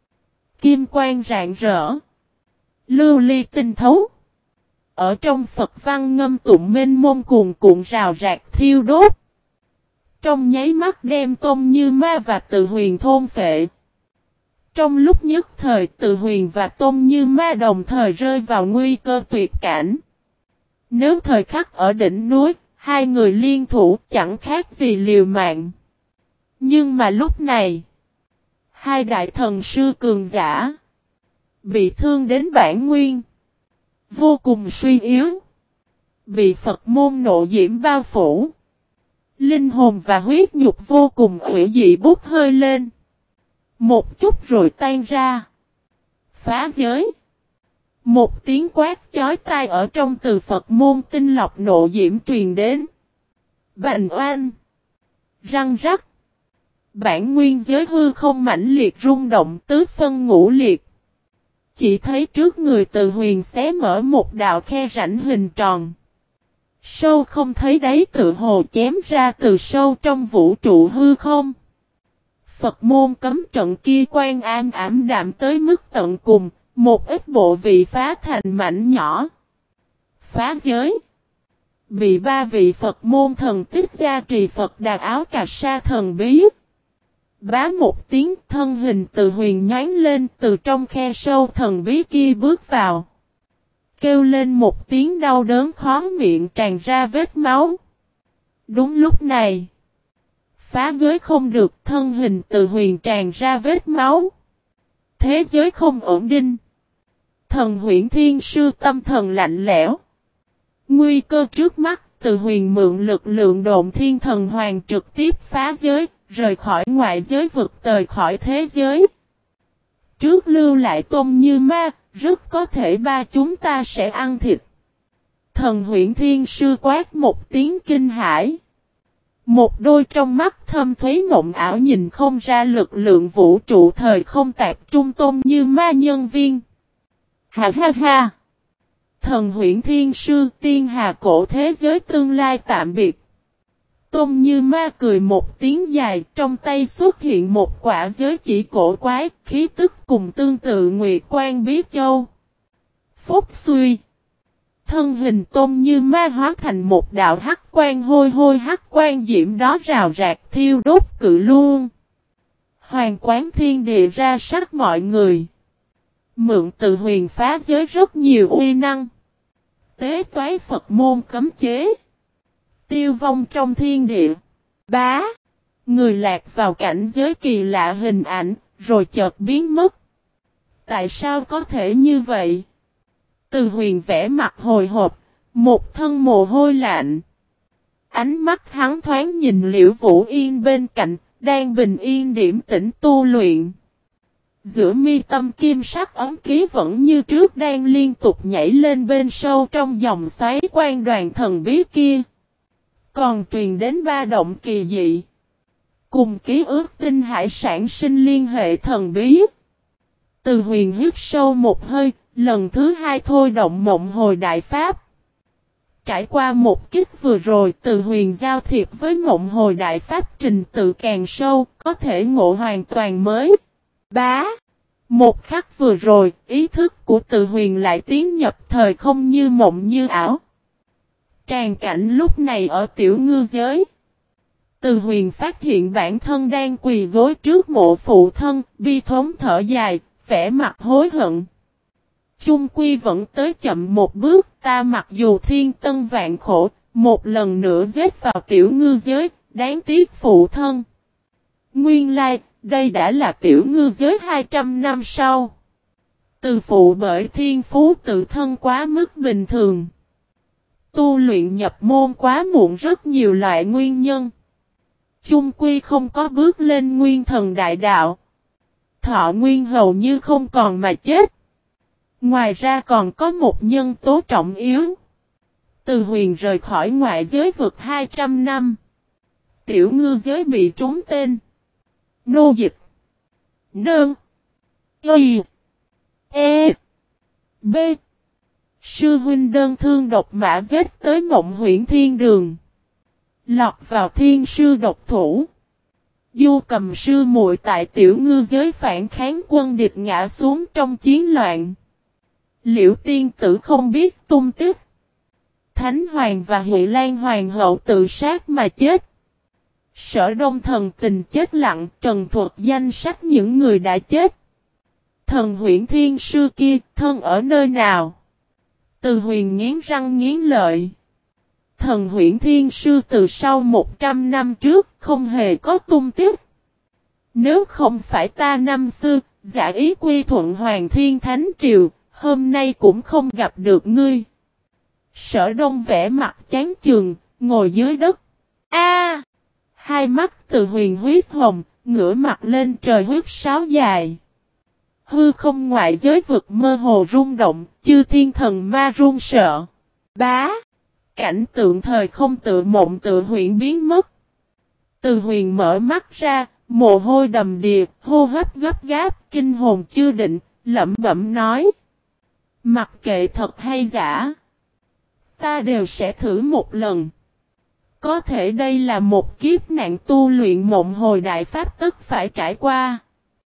S1: Kim quang rạng rỡ. Lưu ly tinh thấu. Ở trong Phật văn ngâm tụng mênh mông cuồn cuộn rào rạc thiêu đốt. Trong nháy mắt đem Tôn Như Ma và Từ Huyền thôn phệ. Trong lúc nhất thời Từ Huyền và Tôn Như Ma đồng thời rơi vào nguy cơ tuyệt cảnh. Nếu thời khắc ở đỉnh núi, hai người liên thủ chẳng khác gì liều mạng. Nhưng mà lúc này, hai đại thần sư cường giả bị thương đến bản nguyên, vô cùng suy yếu, bị Phật môn nộ diễm bao phủ. Linh hồn và huyết nhục vô cùng hủy dị bốc hơi lên. Một chút rồi tan ra. Phá giới. Một tiếng quát chói tai ở trong từ Phật môn tinh lọc nộ diễm truyền đến. Bành oan. Răng rắc. Bản nguyên giới hư không mãnh liệt rung động tứ phân ngũ liệt. Chỉ thấy trước người Từ Huyền xé mở một đạo khe rãnh hình tròn. Sâu không thấy đáy tự hồ chém ra từ sâu trong vũ trụ hư không. Phật môn cấm trận kia quan am ảm đạm tới mức tận cùng, một ít bộ vị phá thành mảnh nhỏ. Phá giới. Bị ba vị Phật môn thần tích gia trì Phật Đà Áo Cà Sa thần bí. Bá một tiếng thân hình Từ Huyền nhánh lên từ trong khe sâu thần bí kia bước vào. Kêu lên một tiếng đau đớn khó miệng tràn ra vết máu. Đúng lúc này, phá giới không được thân hình Từ Huyền tràn ra vết máu. Thế giới không ổn định. Thần Huyễn Thiên Sư tâm thần lạnh lẽo. Nguy cơ trước mắt, Từ Huyền mượn lực lượng độn thiên thần hoàng trực tiếp phá giới, rời khỏi ngoại giới vực tời khỏi thế giới. Trước lưu lại Tôn Như Ma, rất có thể ba chúng ta sẽ ăn thịt. Thần Huyễn Thiên Sư quát một tiếng kinh hãi. Một đôi trong mắt thâm thúy mộng ảo nhìn không ra lực lượng vũ trụ thời không tạp trung Tôn Như Ma nhân viên. Ha ha ha! Thần Huyễn Thiên Sư tiên hà cổ thế giới tương lai tạm biệt. Tôn Như Ma cười một tiếng dài, trong tay xuất hiện một quả giới chỉ cổ quái, khí tức cùng tương tự Nguyệt Quan Bí Châu. Phúc suy. Thân hình Tôn Như Ma hóa thành một đạo hắc quan hôi hôi hắc quan diễm đó rào rạc thiêu đốt cự luôn. Hoàng quán thiên địa ra sắc mọi người. Mượn Từ Huyền phá giới rất nhiều uy năng. Tế toái Phật môn cấm chế. Tiêu vong trong thiên địa. Bá. Người lạc vào cảnh giới kỳ lạ hình ảnh, rồi chợt biến mất. Tại sao có thể như vậy? Từ Huyền vẽ mặt hồi hộp, một thân mồ hôi lạnh. Ánh mắt hắn thoáng nhìn Liễu Vũ Yên bên cạnh, đang bình yên điểm tĩnh tu luyện. Giữa mi tâm kim sắc ấm ký vẫn như trước đang liên tục nhảy lên bên sâu trong dòng xoáy quan đoàn thần bí kia. Còn truyền đến ba động kỳ dị. Cùng ký ức tinh hải sản sinh liên hệ thần bí. Từ Huyền hít sâu một hơi, lần thứ hai thôi động mộng hồi đại pháp. Trải qua một kích vừa rồi, Từ Huyền giao thiệp với mộng hồi đại pháp trình tự càng sâu, có thể ngộ hoàn toàn mới. Bá! Một khắc vừa rồi, ý thức của Từ Huyền lại tiến nhập thời không như mộng như ảo. Tràn cảnh lúc này ở tiểu ngư giới. Từ Huyền phát hiện bản thân đang quỳ gối trước mộ phụ thân, bi thống thở dài, vẻ mặt hối hận. Chung quy vẫn tới chậm một bước, ta mặc dù thiên tân vạn khổ, một lần nữa giết vào tiểu ngư giới, đáng tiếc phụ thân. Nguyên lai, đây đã là tiểu ngư giới hai trăm năm sau. Từ phụ bởi thiên phú tự thân quá mức bình thường. Tu luyện nhập môn quá muộn rất nhiều loại nguyên nhân. Chung quy không có bước lên nguyên thần đại đạo. Thọ nguyên hầu như không còn mà chết. Ngoài ra còn có một nhân tố trọng yếu. Từ Huyền rời khỏi ngoại giới vực hai trăm năm. Tiểu ngư giới bị trúng tên. Nô dịch. Nương. Y. E. B. Sư huynh đơn thương độc mã giết tới Mộng Huyễn Thiên Đường. Lọt vào thiên sư độc thủ. Du Cầm sư muội tại tiểu ngư giới phản kháng quân địch ngã xuống trong chiến loạn. Liễu tiên tử không biết tung tích. Thánh Hoàng và Huệ Lan Hoàng hậu tự sát mà chết. Sở Đông thần tình chết lặng, trần thuật danh sách những người đã chết. Thần Huyễn Thiên sư kia, thân ở nơi nào? Từ Huyền nghiến răng nghiến lợi. Thần Huyễn Thiên sư từ sau một trăm năm trước không hề có tung tích. Nếu không phải ta năm xưa, giả ý quy thuận Hoàng Thiên Thánh Triều, hôm nay cũng không gặp được ngươi. Sở Đông vẽ mặt chán chường, ngồi dưới đất. A! Hai mắt Từ Huyền huyết hồng, ngửa mặt lên trời huyết sáo dài. Hư không ngoại giới vực mơ hồ rung động, chư thiên thần ma run sợ. Bá! Cảnh tượng thời không tự mộng tự huyễn biến mất. Từ Huyền mở mắt ra, mồ hôi đầm đìa, hô hấp gấp gáp, kinh hồn chưa định, lẩm bẩm nói. Mặc kệ thật hay giả, ta đều sẽ thử một lần. Có thể đây là một kiếp nạn tu luyện mộng hồi đại pháp tức phải trải qua.